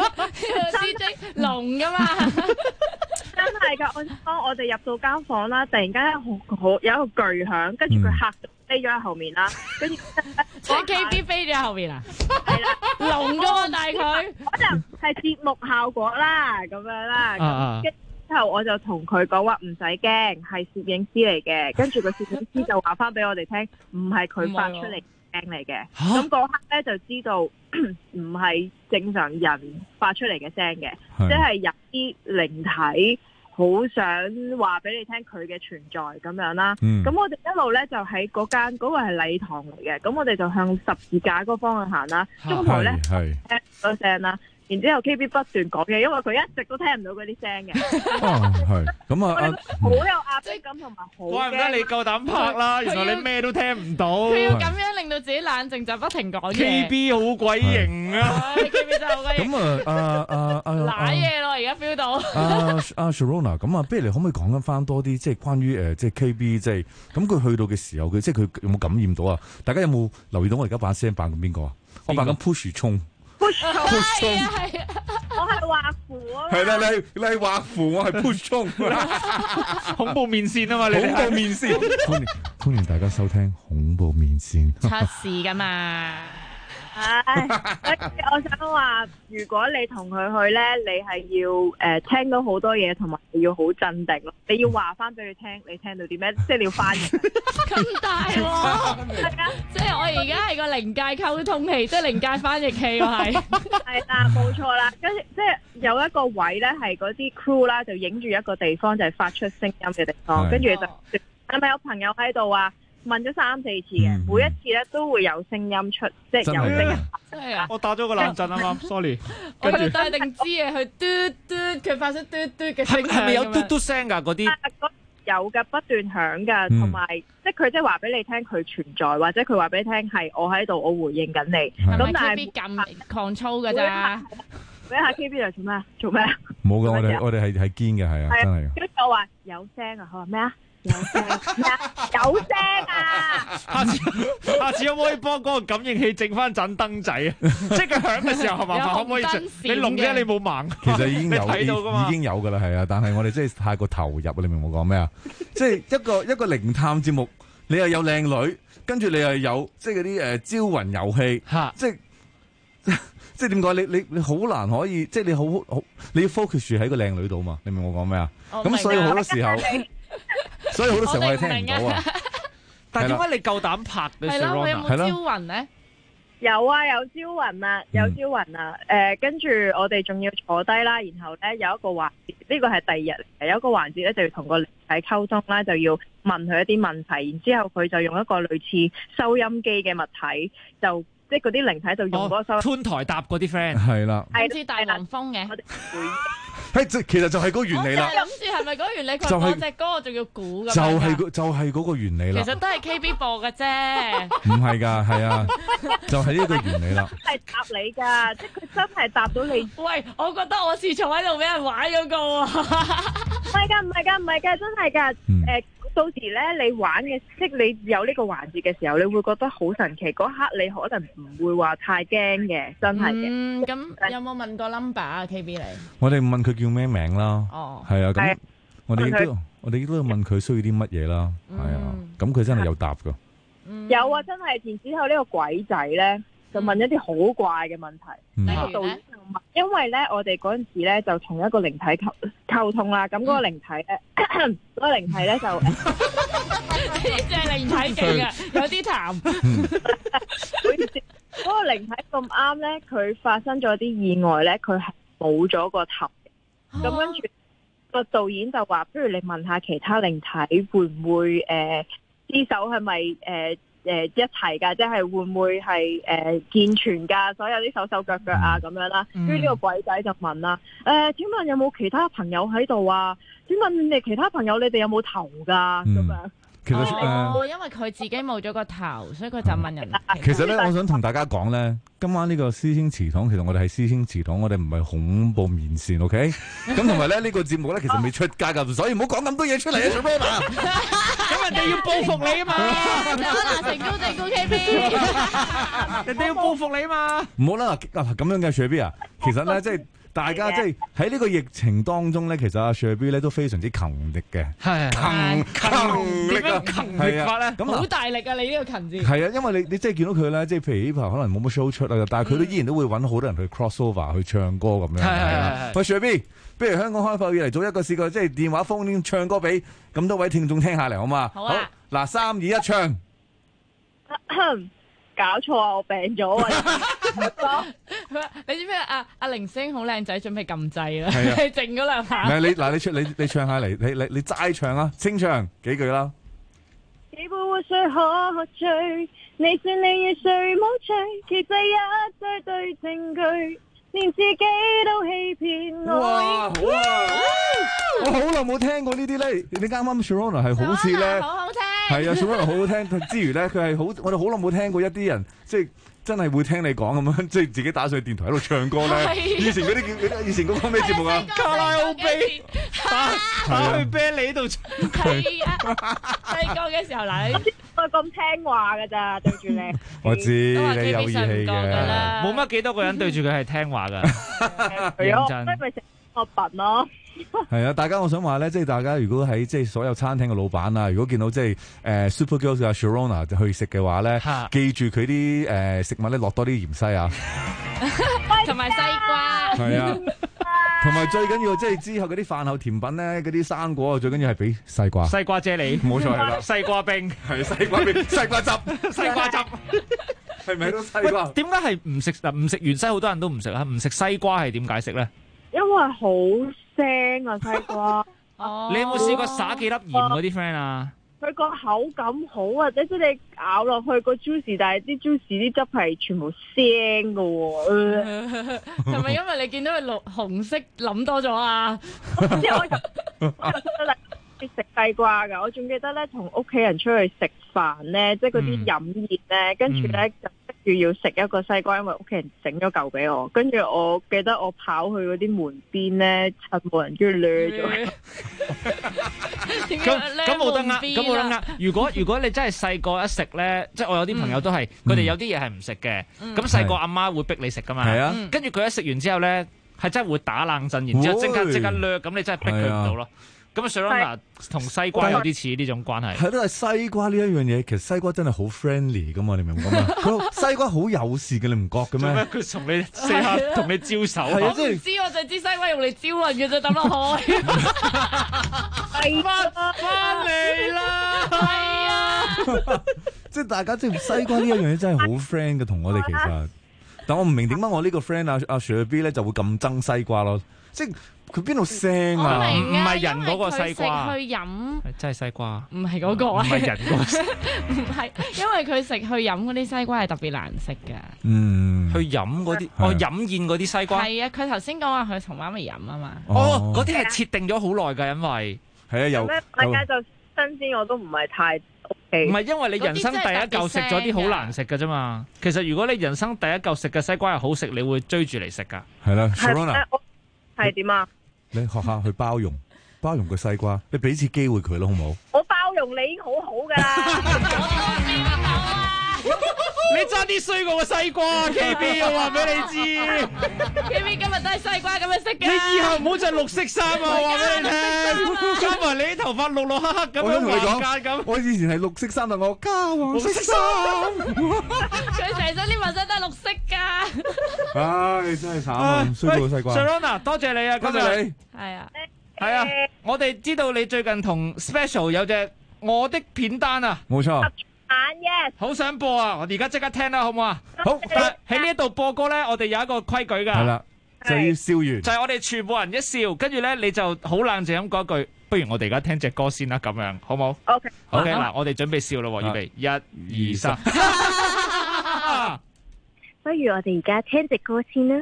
CJ 聾噶嘛。 真係噶，當我哋入到間房啦，突然間有一個巨響，跟住佢嚇到飛咗喺後面啦，跟住即係 KB 飛咗喺後面啊？係啦，聾噶喎，但係佢可能係節目效果啦，咁樣啦。跟之後我就同佢講話唔使驚，係攝影師嚟嘅。跟住個攝影師就話翻俾我哋聽，唔係佢發出嚟聲嚟嘅。咁嗰刻咧就知道唔係正常人發出嚟嘅聲嘅，即係有啲靈體好想話俾你聽佢嘅存在咁樣啦。咁我哋一路咧就喺嗰間嗰個係禮堂嚟嘅，咁我哋就向十字架嗰方向行啦。中途咧聽咗聲啦。然之後 KB 不斷講嘢，因為佢一直都聽唔到嗰啲聲嘅。 係咁啊， 好有壓迫感同埋好驚。 怪唔得你夠膽拍啦！原來你咩都聽唔到。 佢要咁樣令到自己冷靜，就不停講嘢。 KB 好鬼型啊 ！KB 真係好鬼型。 咁瀨嘢咯，而家 feel 到。 阿 Sharona，咁啊，不如你可唔可以講翻多啲，即係關於即係 KB，即係咁佢去到嘅時候，佢即係佢有冇感染到啊？大家有冇留意到我而家把聲扮緊邊個啊？我扮緊 Push 衝。 係啊，我係畫符啊！ 係啦，你係畫符，我係 push 衝， 恐怖面線啊嘛！你恐怖面線，歡迎大家收聽恐怖面線。 出事噶嘛？ 我想話，如果你同佢去咧，你係要聽到好多嘢，同埋你要好鎮定咯。你要話翻俾佢聽，你聽到啲咩？即係你要翻譯。 咁大喎！係啊，即係我而家係個靈界溝通器，即係靈界翻譯器喎，係。 係啦，冇錯啦。跟住即係有一個位咧，係嗰啲 crew 啦，就影住一個地方，就係發出聲音嘅地方。跟住就係咪有朋友喺度啊？問咗3、4次嘅，每一次咧都會有聲音出，即係有聲音。 真係啊！ 我打咗個冷震啊嘛，sorry。 我要帶定支嘢去嘟嘟，佢發出嘟嘟嘅聲。 係咪有嘟嘟聲㗎？嗰啲有㗎，不斷響㗎，同埋即係佢即係話俾你聽佢存在，或者佢話俾你聽係我喺度，我回應緊你。咁但係咁抗操㗎咋？ 俾下 KB 嚟做咩？做咩？ 冇㗎，我哋係堅嘅，係啊，真係。 跟住我話有聲啊，佢話咩啊？有聲咩啊？有聲啊！ 下次可唔可以幫嗰個感應器整翻盞燈仔啊？即係佢響嘅時候，係嘛？可唔可以整？你聾嘅，你冇盲。 其實已經有睇到㗎嘛， 已經有㗎啦，係啊。但係我哋真係太過投入，你明我講咩啊？即係一個靈探節目，你又有靚女，跟住你又有即係嗰啲招魂遊戲，即係點講？你好難可以，即係你好你要 focus 住喺個靚女度嘛？你明我講咩啊？咁所以好多時候。所以好多時候我哋聽唔到啊！ 但係點解你夠膽拍嘅？ 係咯，佢有冇招魂咧？ 有啊，有招魂啊，有招魂啊！跟住我哋仲要坐低啦，然後咧有一個環節，呢個係第二日嚟嘅，有一個環節咧就要同個靈體溝通啦，就要問佢一啲問題，然之後佢就用一個類似收音機嘅物體，就即係嗰啲靈體就用嗰個收音。寬台搭嗰啲 friend 係啦， 好似大林峰嘅。 其實就係嗰個原理啦。 我諗住係咪嗰個原理？佢講隻歌我仲要估㗎。 就係嗰個原理啦。 其實都係 KB 播嘅啫。 唔係㗎，係啊，就係呢個原理啦。 係答你㗎，即係佢真係答到你。 喂，我覺得我是坐喺度俾人玩嗰個喎。 唔係㗎，真係㗎。到時咧，你玩嘅即係你有呢個環節嘅時候，你會覺得好神奇。嗰刻你可能唔會話太驚嘅，真係嘅。 咁有冇問過 number 啊 KB 你？ 我哋問佢叫咩名啦。哦。係啊，咁我哋亦都問佢需要啲乜嘢啦。係啊，咁佢真係有答㗎。 有啊，真係然之後呢個鬼仔咧，就問一啲好怪嘅問題。呢個導演就因為咧，我哋嗰陣時咧就同一個靈體溝通啦。咁嗰個靈體咧，嗰個靈體咧就呢隻靈體勁嘅，有啲淡。 嗰個靈體咁啱咧，佢發生咗啲意外咧，佢係冇咗個頭。咁跟住個導演就話：不如你問下其他靈體會唔會屍首係咪一齊㗎？即係會唔會係健全㗎？所有啲手手腳腳啊咁樣啦。跟住呢個鬼仔就問啦：請問有冇其他朋友喺度啊？請問你哋其他朋友你哋有冇頭㗎？咁樣。 其實因為佢自己冇咗個頭，所以佢就問人。 其實咧，我想同大家講咧，今晚呢個師兄祠堂，其實我哋係師兄祠堂，我哋唔係恐怖面線 ，OK？ 咁同埋咧，呢個節目咧，其實未出街噶，所以唔好講咁多嘢出嚟啊 ，Sabrina！ 咁人哋要報復你啊嘛， 可能成功地高 KB， 人哋要報復你啊嘛。 唔好啦，咁樣嘅 Sherby 啊，其實咧即係。大家即係喺呢個疫情當中咧，其實阿 Sherby 咧都非常之勤力嘅， 係勤力啊， 勤力法咧， 咁好大力啊！你呢個勤字係啊，因為你即係見到佢咧，即係譬如呢排可能冇乜 show 出啊，但係佢都依然都會揾好多人去 cross over 去唱歌咁樣。係喂 Sherby，不如香港開埠以嚟做一個試過，即係電話phone in唱歌俾咁多位聽眾聽下嚟好嘛？ 好啊！ 嗱，3、2、1唱。 搞錯啊！我病咗啊！ 你知唔知阿凌星好靚仔，準備撳掣啦， 係啊， 靜咗兩下。 唔係你唱下嚟，你齋唱啊，清唱幾句啦。 幾杯活水可喝醉，你說你與誰無趣，其實一堆堆證據，連自己都欺騙我。 哇！好啊！我好耐冇聽過呢啲咧，你啱啱 Sharona 係好似咧， 好好聽。 係啊 Sharona 好好聽之餘咧，佢係好，我哋好耐冇聽過一啲人即係。真係會聽你講咁樣，即係自己打上去電台喺度唱歌咧。以前嗰啲以前嗰個咩節目啊？ 卡拉 OK 打去啤梨度唱。 係啊，細個嘅時候嗱，你我咁聽話㗎咋，對住你。 我知你有義氣嘅， 冇乜幾多個人對住佢係聽話㗎。 認真。所以咪成個笨咯。 係啊，大家我想話咧，即係大家如果喺即係所有餐廳嘅老闆啊，如果見到即係Super Girls 啊 Sharona 去食嘅話咧，記住佢啲食物咧落多啲芫茜啊， 同埋西瓜。 係啊，同埋最緊要即係之後嗰啲飯後甜品咧，嗰啲生果最緊要係俾西瓜。 西瓜啫喱， 冇錯係啦。 西瓜冰係西瓜冰，西瓜汁， 西瓜汁。 係咪都西瓜？ 點解係唔食芫茜？好多人都唔食啊！唔食西瓜係點解釋咧？ 因為好腥啊西瓜。 哦。 你有冇試過撒幾粒鹽嗰啲 friend 啊？ 佢個口感好啊，即係你咬落去個 juicy， 但係啲 juicy 啲汁係全部腥噶喎。 係咪因為你見到佢紅色諗多咗啊？ 即係我食西瓜噶，我仲記得咧同屋企人出去食飯咧，即係嗰啲飲宴咧，跟住咧就逼住要食一個西瓜，因為屋企人整咗嚿俾我，跟住我記得我跑去嗰啲門邊咧，趁冇人跟住掠咗。 咁冇得呃，咁冇得呃。如果你真係細個一食咧，即係我有啲朋友都係，佢哋有啲嘢係唔食嘅。咁細個阿媽會逼你食噶嘛？係啊。跟住佢一食完之後咧，係真係會打冷震，然之後即刻掠，咁你真係逼佢唔到咯。咁啊 Sharona 同西瓜有啲似呢種關係。 係都係西瓜呢一樣嘢，其實西瓜真係好 friendly 噶嘛，你明唔明啊？佢西瓜好友善嘅，你唔覺嘅咩？ 佢同你四下同你招手。 我唔知，我就知西瓜用嚟招人嘅啫，抌落去。 翻嚟啦！ 係啊。 即係大家即係西瓜呢一樣嘢真係好 friend 嘅，同我哋其實。但我唔明點解我呢個 friend 阿 Sherby 咧就會咁憎西瓜咯，即係。佢邊度腥啊？ 唔係人嗰個西瓜， 去飲真係西瓜， 唔係嗰個， 唔係人嗰個， 唔係，因為佢食去飲嗰啲西瓜係特別難食㗎。 去飲嗰啲，飲宴嗰啲西瓜。 係啊，佢頭先講話佢同媽咪飲啊嘛。 嗰啲係設定咗好耐㗎，因為係啊，有大家就新鮮我都唔係太 OK。 唔係因為你人生第一嚿食咗啲好難食㗎啫嘛。其實如果你人生第一嚿食嘅西瓜係好食，你會追住嚟食㗎。 係啦 Sharona 係點啊？ 你學下去包容個西瓜，你俾次機會佢咯，好唔好？ 我包容你已經好好噶啦。 你爭啲衰過個西瓜 KB， 我話俾你知。 KB 今日都係西瓜咁樣色嘅。 你以後唔好着綠色衫啊！我話俾你聽，加埋你啲頭髮綠綠黑黑咁樣橫間咁。 我以前係綠色衫，但我加黃色衫。 佢成身啲紋身都係綠色㗎。 唉，真係慘啊！衰過個西瓜。 Sharona， 多謝你啊！ 多謝你。 係啊。 係啊，我哋知道你最近同 Special 有隻我的片單啊。 冇錯。 好想播啊！我哋而家即刻聽啦，好唔好啊？好，喺呢一度播歌咧，我哋有一個規矩噶。 係啦，就要笑完。 就係我哋全部人一笑，跟住咧你就好冷靜咁講一句，不如我哋而家聽隻歌先啦，咁樣好唔好 ？OK。 OK，嗱，我哋準備笑咯，預備1、2、3。 不如我哋而家聽隻歌先啦。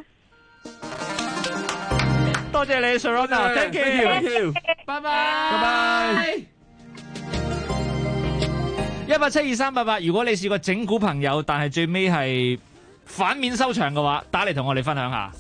多謝你 Sharona，Thank you，拜拜，拜拜。1872388，如果你試過整蠱朋友，但係最尾係反面收場嘅話，打嚟同我哋分享下。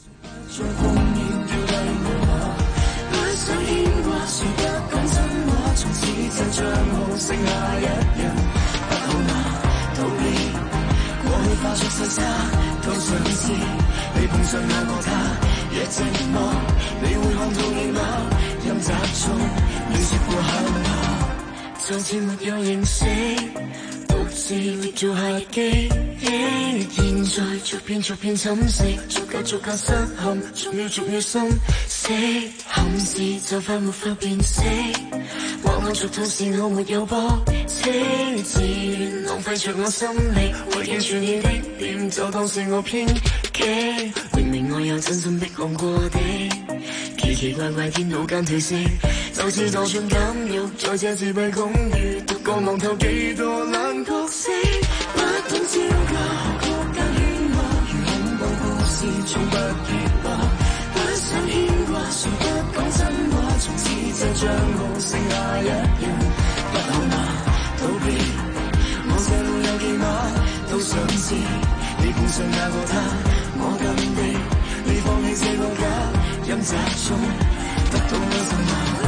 就似沒有認識，獨自捏造下記憶，現在逐片逐片侵蝕，逐個逐個失陷，逐秒逐秒心死，憾事就快沒法辨識，話我俗套是我沒有駁斥，自願浪費着我心力，為記住你的點就當是我偏激，明明我有真心的看過的，奇奇怪怪電腦間褪色，就似墮進監獄，在這自閉公寓，獨個望透幾多冷角色，不懂招架，學國家喧嘩，如恐怖故事從不結話，不想牽掛，誰不講真話，從此這賬號剩下一人，不好嗎？道別，我這裏有記碼，都想知你碰上那個他，我跟你，你放棄這個家，陰宅中得到我什麼？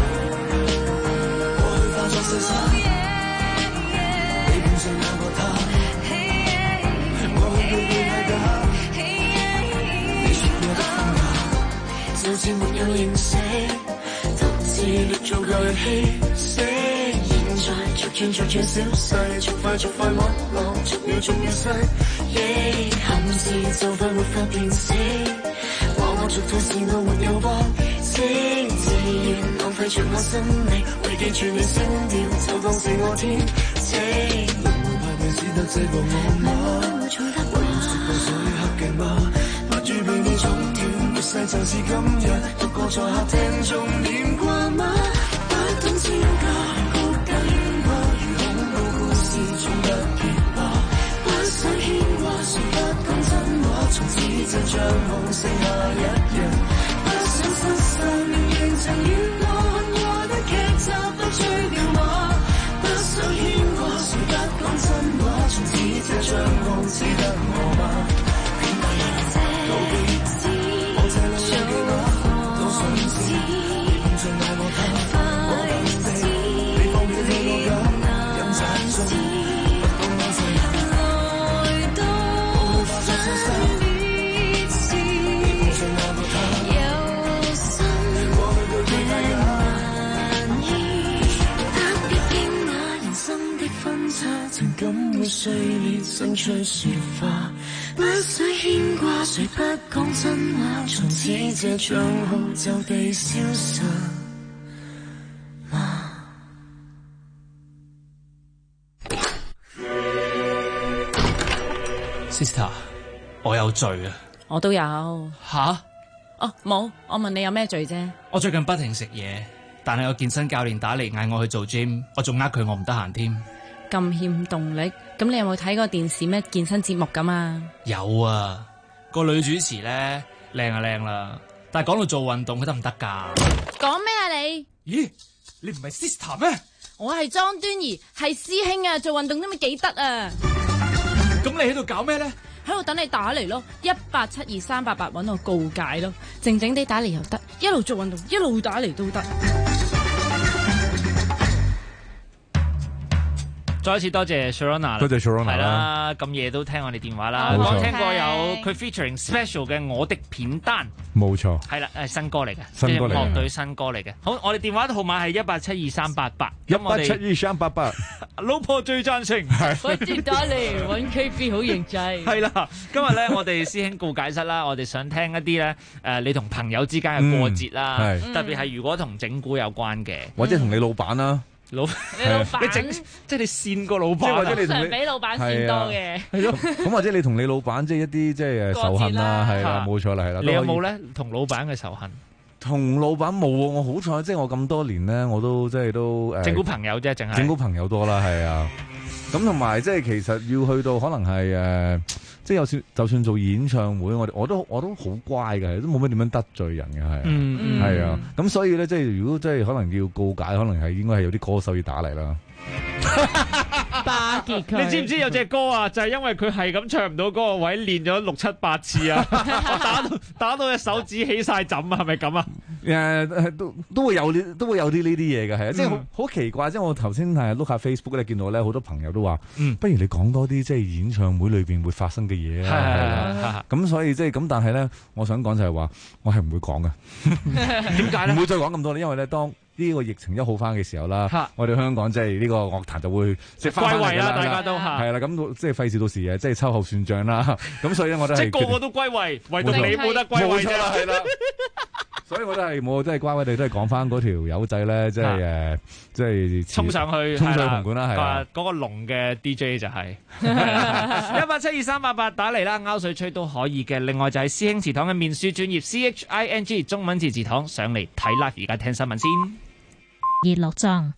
化作細沙，你碰上那個他，我去對你太假，你說我的風雅，就似沒有認識，獨自捏造舊日氣息，現在逐漸逐漸消逝，逐快逐快沒落，逐秒逐秒失憶，憾事就快沒法辨識，話我俗套是我沒有駁斥，自願浪費着我心力，為記住你聲調，就當是我天職。輪迴派對只得這個我嗎？為要説過水黑鏡嗎？不如被你撞斷，越世就是今日，獨個在客廳中念掛嗎？不懂招架，國家牽掛，如恐怖故事從不結話，不想牽掛，誰不講真話，從此這賬號剩下一人。想失散，明明曾與我看過的劇集都追掉我，不想牽掛，誰不講真話，從此這賬號只得我嗎？點解道別？我這裏有幾碼，都想知，你碰上那個他，我等你，你放棄這個家，陰宅中不懂我什麼？我會化作細沙，你碰上那個他。情感會碎裂，生出雪花，不想牽掛，誰不講真話，從此這賬號就地消失。 Sister， 我有罪啊！ 我都有。 吓？ 哦，冇，我問你有咩罪啫？ 我最近不停食嘢，但係有健身教練打嚟嗌我去做 gym， 我仲呃佢我唔得閒添。 咁欠動力，咁你有冇睇過電視咩健身節目咁啊？ 有啊，個女主持咧靚啊靚啦，但係講到做運動佢得唔得㗎？ 講咩啊你？ 咦，你唔係 sister 咩？ 我係莊端儀，係師兄啊，做運動都咪幾得啊！ 咁你喺度搞咩咧？ 喺度等你打嚟咯，1872388搵我告解咯，靜靜地打嚟又得，一路做運動一路打嚟都得。 再一次多謝 Sharona， 多謝 Sharona 係啦，咁夜都聽我哋電話啦。 冇錯我聽過有佢 featuring special 嘅《我的片單》， 冇錯， 係啦，係新歌嚟嘅， 新歌嚟嘅即係樂隊新歌嚟嘅。好，我哋電話號碼係1872388， 1872388， 老婆最贊成， 快啲打嚟揾 KB 好型仔。 係啦，今日咧我哋師兄告解室啦，我哋想聽一啲咧你同朋友之間嘅過節啦，特別係如果同整蠱有關嘅， 或者同你老闆啦。 你老闆， 你整即係你跣個老闆， 即係或者你同你比老闆跣多嘅， 係咯。 咁或者你同你老闆即係一啲即係仇恨啦，係啦，冇錯啦，係啦。 你有冇咧同老闆嘅仇恨？ 同老闆冇喎，我好彩，即係我咁多年咧，我都即係都整蠱朋友啫，淨係整蠱朋友多啦，係啊。咁同埋即係其實要去到可能係即係就算做演唱會，我都好乖嘅，都冇乜點樣得罪人嘅，係係啊。咁所以咧，即係如果即係可能要告解，可能係應該係有啲歌手要打嚟啦。 巴結佢， 你知唔知有隻歌啊？就係因為佢係咁唱唔到嗰個位，練咗6、7、8次啊！我打到隻手指起晒枕啊！係咪咁啊？ 都會有啲呢啲嘢嘅，係啊，即係好奇怪。即係我頭先係碌下 Facebook 咧，見到咧好多朋友都話，不如你講多啲即係演唱會裏邊會發生嘅嘢啊！咁所以即係咁，但係咧，我想講就係話，我係唔會講嘅。 點解咧？ 唔會再講咁多咧，因為咧當呢個疫情一好翻嘅時候啦，我哋香港即係呢個樂壇就會即係歸位啦， 大家都係啦， 咁即係費事到時即係秋後算賬啦。咁所以咧，我都係即係個個都歸位，唯獨你冇得歸位啫。 係啦，所以我都係冇，即係乖，我哋都係講翻嗰條友仔咧，即係即係衝上去紅館啦，係啦， 嗰個龍嘅 DJ 就係1872388打嚟啦，鈎水吹都可以嘅。另外就係師兄祠堂嘅面書專頁 CHING 中文字字堂上嚟睇 live， 而家聽新聞先。 熱絡狀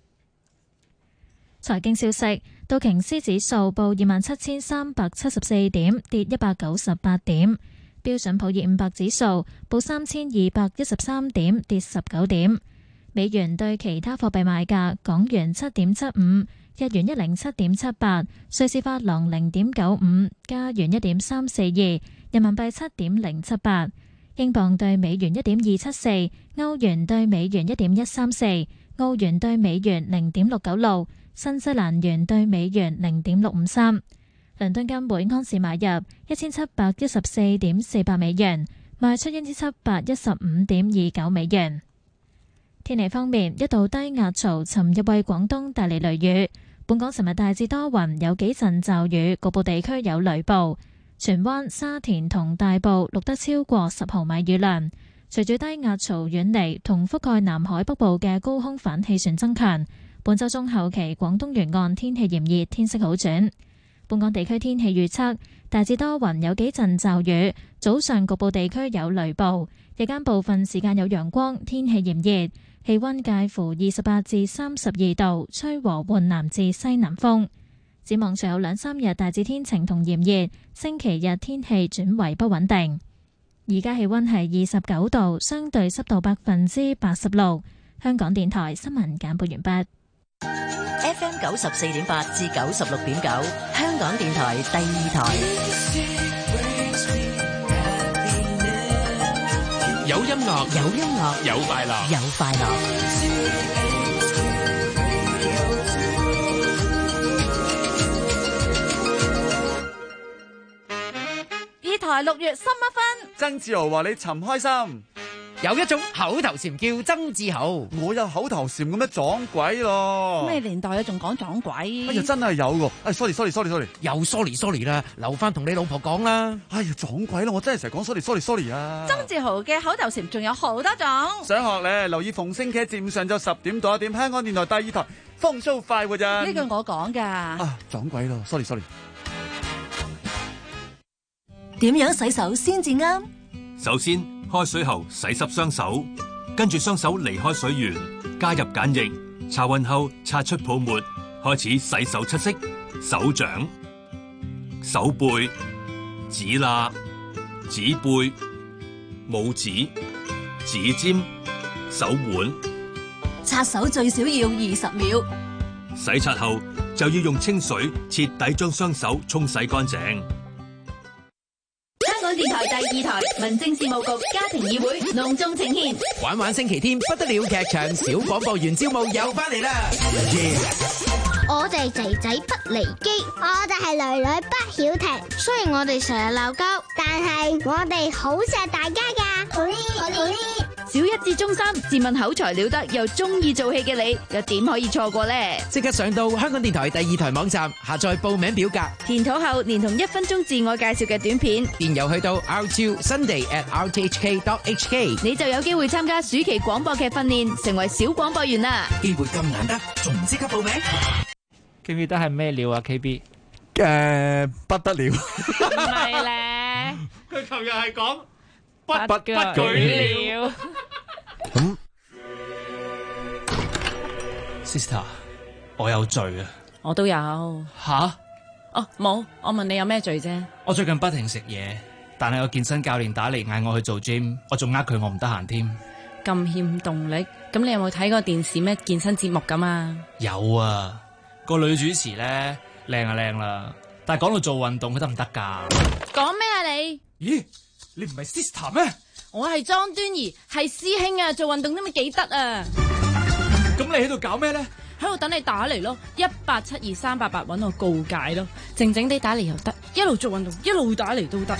財經消息，道瓊斯指數報27,374點，跌198點；標準普爾500指數報3,213點，跌19點。美元對其他貨幣賣價：港元7.75，日元107.78，瑞士法郎0.95，加元1.342，人民幣7.078。英鎊對美元1.274，歐元對美元1.134，澳元對美元0.696，新西蘭元對美元0.653。倫敦金每安士買入1714.48美元，賣出1715.29美元。天氣方面，一道低壓槽尋日為廣東帶嚟雷雨。本港尋日大致多雲，有幾陣驟雨，局部地區有雷暴。荃灣、沙田同大埔錄得超過10毫米雨量。隨住低壓槽遠離同覆蓋南海北部嘅高空反氣旋增強，本週中後期廣東沿岸天氣炎熱，天色好轉。本港地區天氣預測大致多雲，有幾陣驟雨，早上局部地區有雷暴，日間部分時間有陽光，天氣炎熱，氣溫介乎28至32度，吹和緩南至西南風。展望隨後2-3日大致天晴同炎熱，星期日天氣轉為不穩定。而家氣溫係29度，相對濕度86%。香港電台新聞簡報完畢。 FM 94.8至96.9，香港電台第2台。 有音樂， 有音樂， 有快樂， 有快樂。 二台6月深一分， 曾志豪話你尋開心。 有一種口頭禪叫曾志豪， 我有口頭禪咁樣撞鬼咯。 咩年代啊，仲講撞鬼？ 哎呀，真係有喎！哎 ，sorry， 又 sorry 啦，留翻同你老婆講啦。 哎呀，撞鬼咯！我真係成日講 sorry 啊。 曾志豪嘅口頭禪仲有好多種。 想學咧，留意逢星期一至五上晝10點到1點，香港電台第2台風騷快活人。 呢句我講㗎。 啊，撞鬼咯 ，sorry。 點樣洗手先至啱？ 首先，開水後洗濕雙手，跟住雙手離開水源，加入鹼液，擦勻後擦出泡沫，開始洗手七式：手掌、手背、指罅、指背、拇指、指尖、手腕。 擦手最少要20秒。 洗刷後就要用清水徹底將雙手沖洗乾淨。 電台第2台民政事務局家庭議會隆重呈獻玩玩星期天不得了劇場小廣播員招募又翻嚟啦！ 我哋仔仔不離機，我哋係女女不曉停。雖然我哋成日鬧交，但係我哋好錫大家噶。好呢， 小1至中3自問口才了得又中意做戲嘅你，又點可以錯過呢？ 即刻上到香港電台第2台網站下載報名表格， 填妥後連同1分鐘自我介紹嘅短片， 電郵去到 r2sunday@rthk.hk， 你就有機會參加暑期廣播劇訓練，成為小廣播員啦！ 機會咁難得，仲唔即刻報名？ 記唔記得係咩料啊 ？KB 不得了， 唔係咧， 佢琴日係講不舉了。 咁 ，Sister， 我有罪啊！ 我都有。 吓？ 哦，冇，我問你有咩罪啫？ 我最近不停食嘢，但係有健身教練打嚟嗌我去做 gym， 我仲佢我唔得閒添。 咁欠動力，咁你有冇睇過電視咩健身節目咁啊？ 有啊，個女主持咧靚啊靚啦，但係講到做運動佢得唔得㗎？ 講咩啊你？ 咦，你唔係 Sister 咩？ 我係莊端儀，係師兄啊，做運動都咪幾得啊！ 咁你喺度搞咩咧？ 喺度等你打嚟咯，1872388搵我告解咯，靜靜地打嚟又得，一路做運動一路打嚟都得。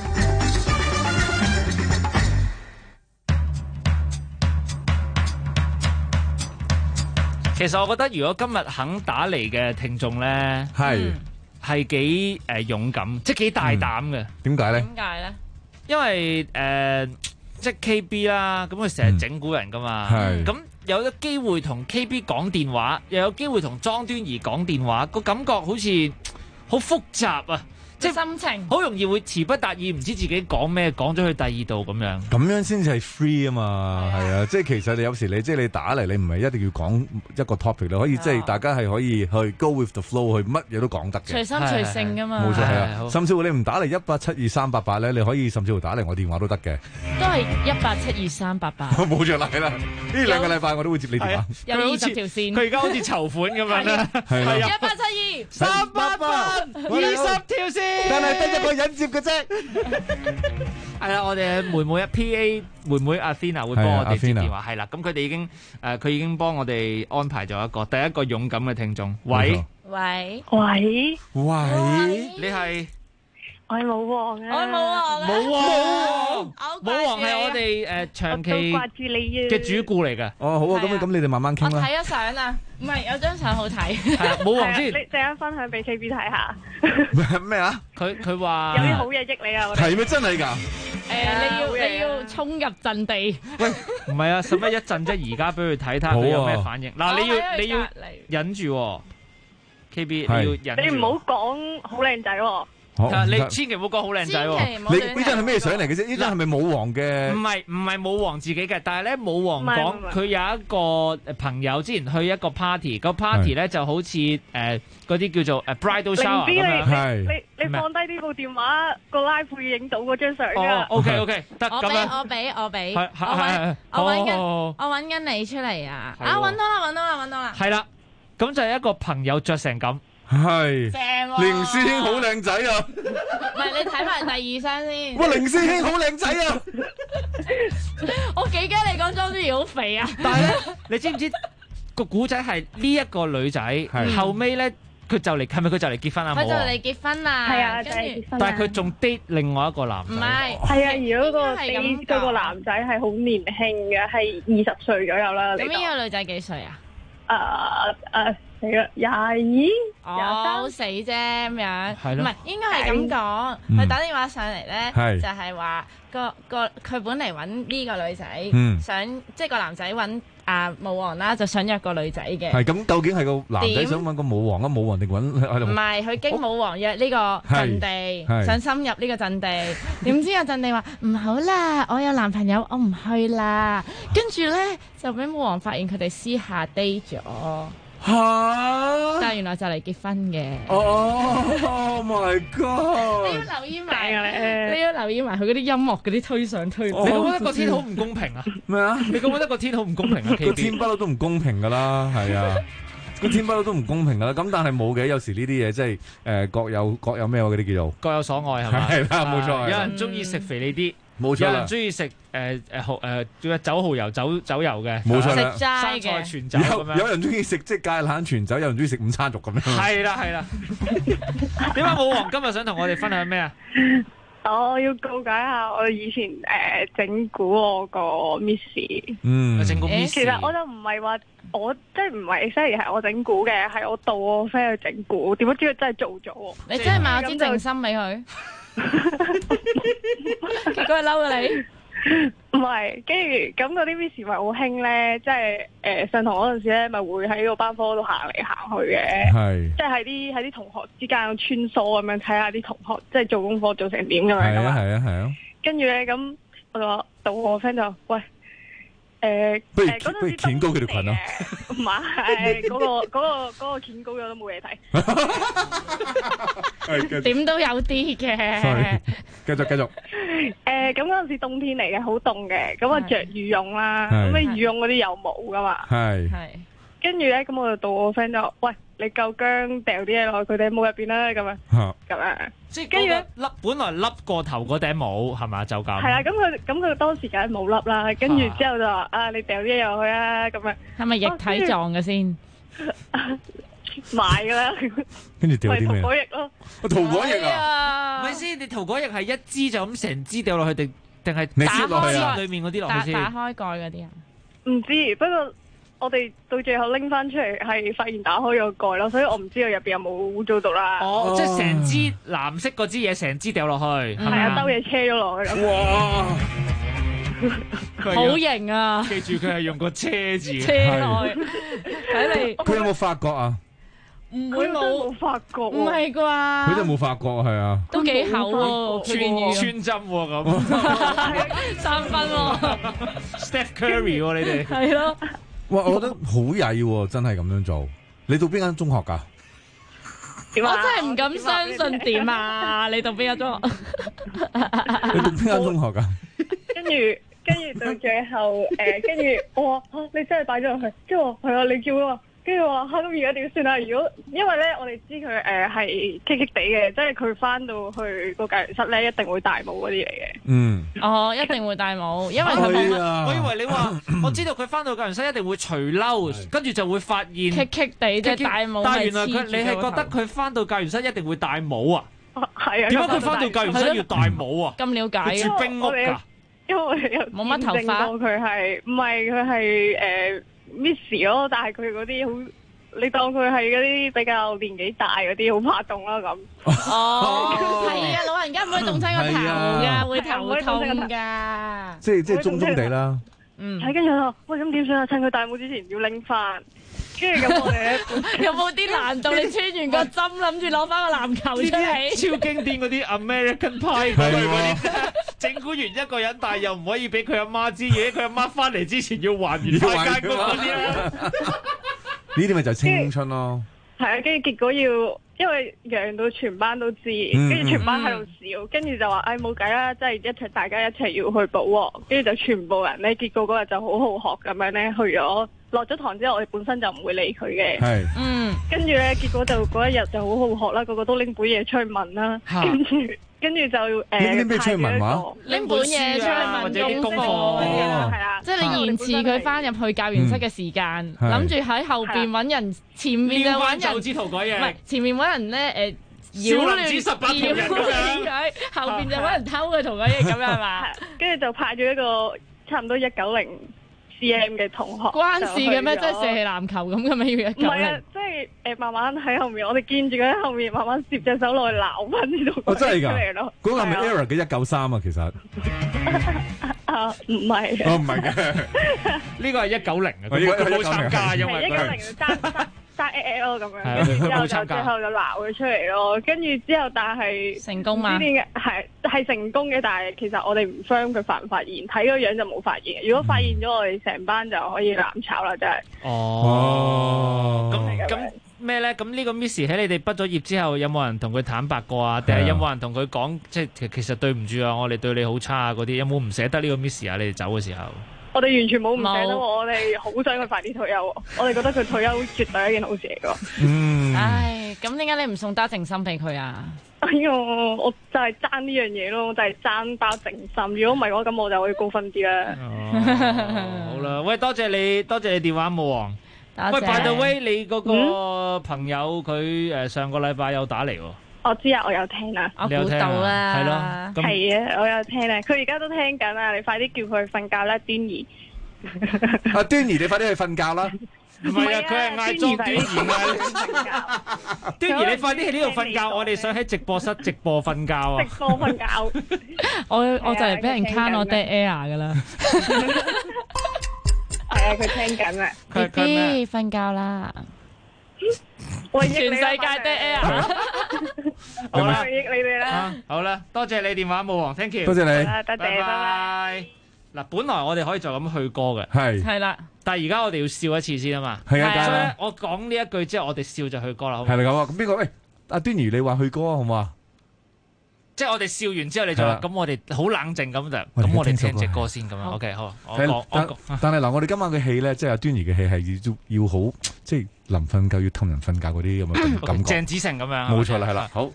其實我覺得如果今日肯打嚟嘅聽眾咧，係幾勇敢，即係幾大膽嘅。 點解咧？ 點解咧？ 因為即係 KB 啦，咁佢成日整蠱人噶嘛，咁有咗機會同 KB 講電話，又有機會同莊端儀講電話，個感覺好似好複雜啊！即係心情好容易會詞不達意，唔知自己講咩，講咗去第二度咁樣。 咁樣先至係 free 啊嘛，係啊，即係其實你有時你即係你打嚟，你唔係一定要講一個 topic，你可以即係大家係可以去 go with the flow， 去乜嘢都講得嘅。 隨心隨性噶嘛。 冇錯係啊，甚至乎你唔打嚟1872388咧，你可以甚至乎打嚟我電話都得嘅。 都係1872388。 冇錯啦，係啦，呢2個禮拜我都會接你電話。 有20條線。 佢而家好似籌款咁樣啦。 係啦。 1872388 20條線。 但係得一個人接嘅啫。 係啦，我哋妹妹PA 妹妹阿 Athena 會幫我哋接電話。係啦，咁佢哋已經佢已經幫我哋安排咗第一個勇敢嘅聽眾。喂， 喂， 你係？ 我係舞王啊！ 我係舞王啊！ 舞王係我哋長期掛住你嘅主顧嚟㗎。 哦，好啊，咁你哋慢慢傾啦。 我睇咗相啊，唔係有張相好睇。 係啊，舞王之前你陣間分享俾 KB 睇下。 咩啊？ 佢話有啲好嘢益你啊！ 係咩真係㗎？ 你要衝入陣地。 喂，唔係啊，使乜一陣啫？而家俾佢睇睇佢有咩反應。嗱，你要忍住，KB 你要忍住。 你唔好講好靚仔喎。 你千祈唔好講好靚仔喎！ 你呢張係咩相嚟嘅啫？呢張係咪舞王嘅？ 唔係舞王自己嘅，但係咧舞王講佢有一個朋友之前去一個 party，個 party 咧就好似嗰啲叫做bridal shower 咁樣。 你放低呢部電話個 live 會影到嗰張相㗎。 OK 得咁樣。 我俾。我揾緊你出嚟啊！揾到啦！ 係啦，咁就係一個朋友着成咁。 係， 正喎！ 凌師兄好靚仔啊！ 唔係，你睇埋第2張先。 哇，凌師兄好靚仔啊！ 我幾驚你講莊端儀好肥啊！ 但係咧，你知唔知個古仔係呢一個女仔後尾咧，佢就嚟係咪佢就嚟結婚啊？ 佢就嚟結婚啦， 係啊，就係結婚。 但係佢仲 date 另外一個男仔。 唔係， 係啊，如果嗰個男仔係好年輕嘅，係20歲左右啦。 咁呢個女仔幾歲啊？ 死啦，22、 23死啫咁樣， 係咯， 唔係應該係咁講。佢打電話上嚟咧，就係話佢本嚟揾呢個女仔，想即係個男仔揾舞王啦，就想約個女仔嘅。 係咁，究竟係個男仔想揾個舞王啊？舞王定揾？ 唔係，佢經舞王約呢個陣地，想深入呢個陣地。點知個陣地話唔好啦，我有男朋友，我唔去啦。跟住咧就俾舞王發現佢哋私下 date 咗。但係原來就嚟結婚嘅。 Oh my god！ 你要留意埋佢嗰啲音樂嗰啲推上推落。 你覺得個天好唔公平啊？ 咩啊？ 你覺得個天好唔公平啊？ 個天不嬲都唔公平噶啦，係啊。 個天不嬲都唔公平噶啦。咁但係冇嘅，有時呢啲嘢即係各有咩嗰啲叫做各有所愛係嘛？ 係啦，冇錯。 有人中意食肥膩啲。 冇錯啦， 有人中意食酒蠔油酒油嘅， 冇錯啦， 食齋生菜全酒咁樣。 有人中意食即係芥蘭全酒，有人中意食午餐肉咁樣。 係啦。點解武王今日想同我哋分享咩啊？ 我要告解下我以前整蠱我個 Miss。 整蠱 Miss。 其實我就唔係話我即係唔係 exactly 係我整蠱嘅，係我導我 friend 去整蠱。點解知佢真係做咗？ 你真係買咗支正心俾佢？結果係嬲咗你？ 唔係，跟住咁嗰啲 Miss 咪好興咧，即係上堂嗰陣時咧，咪會喺個班房度行嚟行去嘅， 係， 即係喺啲同學之間穿梭咁樣睇下啲同學即係做功課做成點咁樣。 係啊。 跟住咧咁，我就話到我 friend 就喂。 不如掀高佢條裙啊！ 唔係，嗰個掀高咗都冇嘢睇。 點都有啲嘅。 繼續。 咁嗰陣時冬天嚟嘅，好凍嘅，咁啊着羽絨啦，咁你羽絨嗰啲有毛噶嘛？ 係。 跟住咧，咁我就到我 friend 就喂，你夠薑掉啲嘢落去佢哋帽入邊啦，咁樣。 即係跟住本來笠過頭嗰頂帽係嘛就咁。 係啦，咁佢當時梗係冇笠啦，跟住之後就話你掉啲嘢落去啊，咁樣。 係咪液體狀嘅先？ 買噶啦。 跟住掉啲咩？ 塗果液咯。 塗果液啊！ 唔係先，你塗果液係一支就咁成支掉落去定係打開裏面嗰啲落去先？ 打開蓋嗰啲啊？ 唔知，不過。我哋到最後拎翻出嚟係發現打開咗個蓋咯，所以我唔知道入邊有冇污糟到啦。 哦，即係成支藍色嗰支嘢，成支掉落去。 係啊，兜嘢車咗落去。 哇！ 好型啊！ 記住佢係用個車字。 車內睇嚟。 佢有冇發覺啊？ 唔會冇發覺。 唔係啩？ 佢都冇發覺係啊。 都幾厚喎， 穿針喎咁。 3分喎。 Steph Curry 喎你哋。 係咯。 哇！我覺得好曳喎，真係咁樣做。你讀邊間中學㗎？ 我真係唔敢相信點啊！你讀邊間中學？ 你讀邊間中學㗎？ 跟住到最後跟住我話你真係擺咗落去，即係話係啊，你叫我。跟住我話咁而家點算啊？如果因為咧我哋知佢係棘棘地嘅，即係佢翻到去個教員室咧一定會戴帽嗰啲嚟嘅。 哦，一定會戴帽，因為佢我以為你話我知道佢翻到教員室一定會除褸，跟住就會發現棘棘地即係戴帽。 但係原來你係覺得佢翻到教員室一定會戴帽啊？ 係啊。 點解佢翻到教員室要戴帽啊？ 咁了解佢住冰屋㗎？ 因為冇乜頭髮。 佢係唔係佢係Miss 咯，但係佢嗰啲好，你當佢係嗰啲比較年紀大嗰啲，好怕凍啦咁。 哦，係啊，老人家唔可以凍親個頭㗎，會頭痛㗎。 即係中地啦。 係跟住我話喂，咁點算啊？趁佢戴帽之前要拎翻。跟住咁我哋有冇啲難度？你穿完個針，諗住攞翻個籃球出嚟？ 超經典嗰啲 American Pie 嗰啲，整蠱完一個人，但係又唔可以俾佢阿媽知嘢，佢阿媽翻嚟之前要還原翻間屋嗰啲啦。 呢啲咪就係青春咯。 係啊，跟住結果要，因為揚到全班都知，跟住全班喺度笑，跟住就話唉冇計啦，即係大家一齊要去補鑊，跟住就全部人咧，結果嗰日就好好學咁樣咧，去咗落咗堂之後，我哋本身就唔會理佢嘅。 係。 跟住咧，結果就嗰一日就好好學啦，個個都拎本嘢出去問啦，跟住就拎咩出去問話？ 拎本嘢出去問或者啲功課， 係啊， 即係你延遲佢翻入去教員室嘅時間，諗住喺後邊揾人，前面就揾人，唔係前面揾人咧擾亂佢，後邊就揾人偷佢塗改液咁樣係嘛？ 跟住就派咗一個差唔多190 cm 嘅同學， 關事嘅咩？即係射氣籃球咁嘅咩？要190？ 唔係啊，即係慢慢喺後面，我哋見住佢喺後面，慢慢攝隻手落去撈翻呢度。 哦，真係㗎！嗰個係咪 Error 嘅193啊？其實唔係。 哦，唔係嘅， 呢個係190啊！佢冇參加，因為 190爭 咯咁樣，跟住之後就最後就鬧佢出嚟咯。跟住之後，但係成功嘛？ 呢啲嘅係成功嘅，但係其實我哋唔 firm 佢發唔發現，睇個樣就冇發現。如果發現咗，我哋成班就可以攬炒啦，真係。 哦，咁咩咧？咁呢個 Miss 喺你哋畢咗業之後，有冇人同佢坦白過啊？定係有冇人同佢講，即係其實對唔住啊，我哋對你好差啊嗰啲？有冇唔捨得呢個 Miss 啊？你哋走嘅時候？ 我哋完全冇唔捨得，我哋好想佢快啲退休，我哋覺得佢退休絕對係一件好事嚟噶。 唉，咁點解你唔送打靜心俾佢啊？ 哎呀，我就係爭呢樣嘢咯，就係爭包靜心。如果唔係我咁，我就可以高分啲啦。 好啦，喂，多謝你電話冇王。喂 ，by the way， 你嗰個朋友佢上個禮拜有打嚟喎。 我知啊，我有聽啊， 我估到啦， 係咯， 係啊，我有聽啊，佢而家都聽緊啊，你快啲叫佢瞓覺啦，端兒。 阿端兒，你快啲去瞓覺啦。 唔係啊，佢係嗌莊端兒啊。端兒，你快啲喺呢度瞓覺，我哋想喺直播室直播瞓覺啊。 直播瞓覺。 我就嚟俾人 can 我 dead air 噶啦。 係啊，佢聽緊啊。 B B 瞓覺啦。 全世界 dead air。 好啦，益你哋啦。 好啦，多謝你電話冇王 ，thank you。 多謝你。 多謝，拜拜。 嗱，本來我哋可以就咁去歌嘅， 係啦， 但係而家我哋要笑一次先啊嘛， 係啊， 所以我講呢一句之後，我哋笑就去歌啦，好唔好？ 係咪咁啊？咁邊個？喂，阿端兒，你話去歌啊，好唔好啊？ 即係我哋笑完之後，你就話咁，我哋好冷靜咁就，咁我哋聽隻歌先咁樣。OK，好，我講。 但係嗱，我哋今晚嘅戲咧，即係阿端兒嘅戲係要好，即係臨瞓覺要氹人瞓覺嗰啲咁嘅感覺。 鄭子誠咁樣。 冇錯啦，係啦。好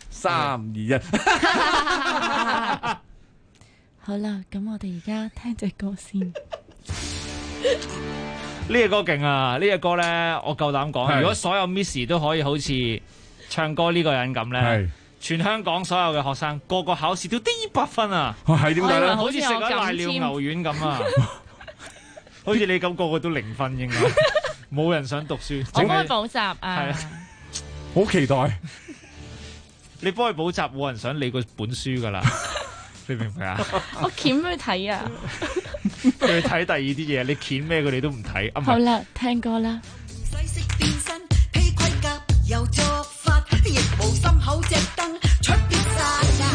，3、2、1。 好啦，咁我哋而家聽隻歌先。 呢隻歌勁啊！呢隻歌咧，我夠膽講，如果所有 Miss 都可以好似唱歌呢個人咁咧，全香港所有嘅學生個個考試都D 100分啊！ 係點解咧？ 好似食咗瀨尿牛丸咁啊！好似你咁個個都0分應該，冇人想讀書。 我幫佢補習啊！ 係啊， 好期待。 你幫佢補習，冇人想理個本書噶啦。你明唔明啊？ 我鉗俾佢睇啊！ 佢睇第二啲嘢，你鉗咩佢哋都唔睇。 好啦，聽歌啦。 西式變身，披盔甲又作法，亦無心口隻燈出必殺啊！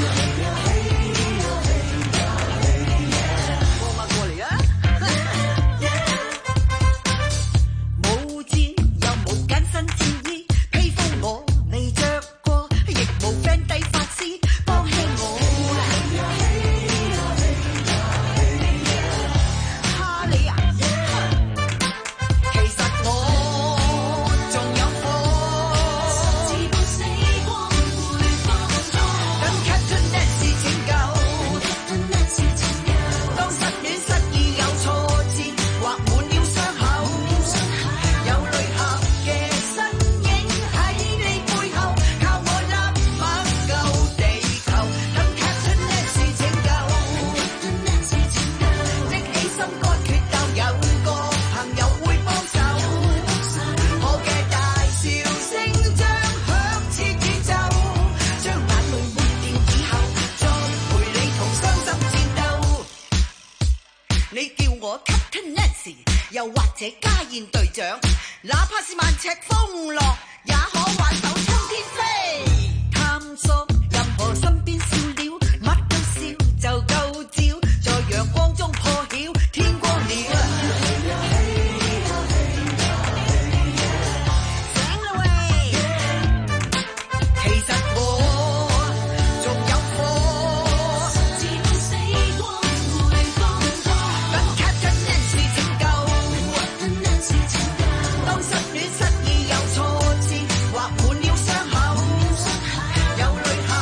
過嚟啊！冇箭又冇緊身戰衣，披風我未着過，亦無 friend 低法師幫輕我。又或者家燕隊長，哪怕是萬尺風浪，也可挽手衝天飛。探索任何身邊笑料，乜都笑就夠照，在陽光中破曉，天光了。醒啦喂，其實我仲有火，自問死光會放縱，等 Captain Nancy 拯救。當失戀失意有挫折，或滿了傷口，有淚痕。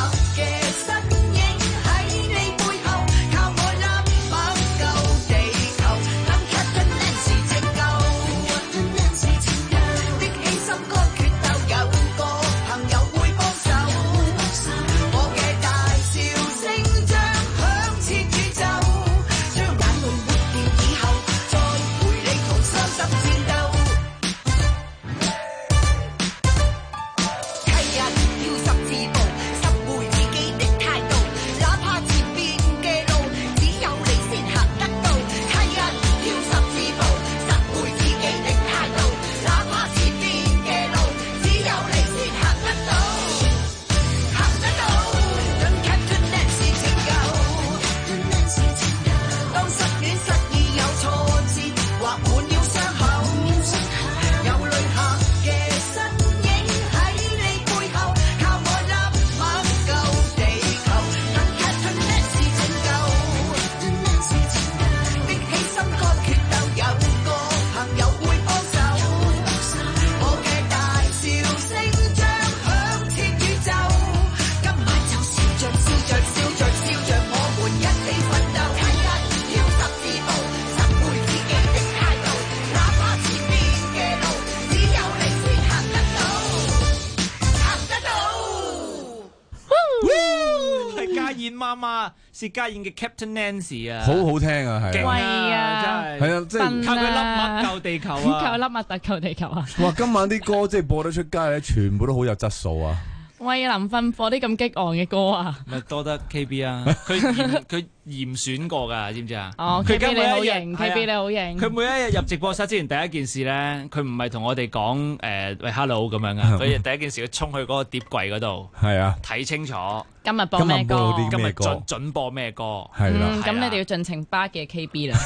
媽媽薛家燕嘅 Captain Nancy 啊， 好好聽啊，係勁啊，真係係啊，即係靠佢粒麥救地球啊， 靠粒麥特救地球啊！ 哇，今晚啲歌即係播得出街咧，全部都好有質素啊！ 衛林瞓播啲咁激昂嘅歌啊！ 咪多得 KB 啊！佢嚴選過㗎，知唔知啊？ 哦，KB 你好型，KB 你好型。 佢每一日入直播室之前，第一件事咧，佢唔係同我哋講喂 hello 咁樣啊！佢第一件事，佢衝去嗰個碟櫃嗰度， 係啊， 睇清楚今日播咩歌， 今日準播咩歌， 係啦。 咁你哋要盡情巴嘅 KB 啦。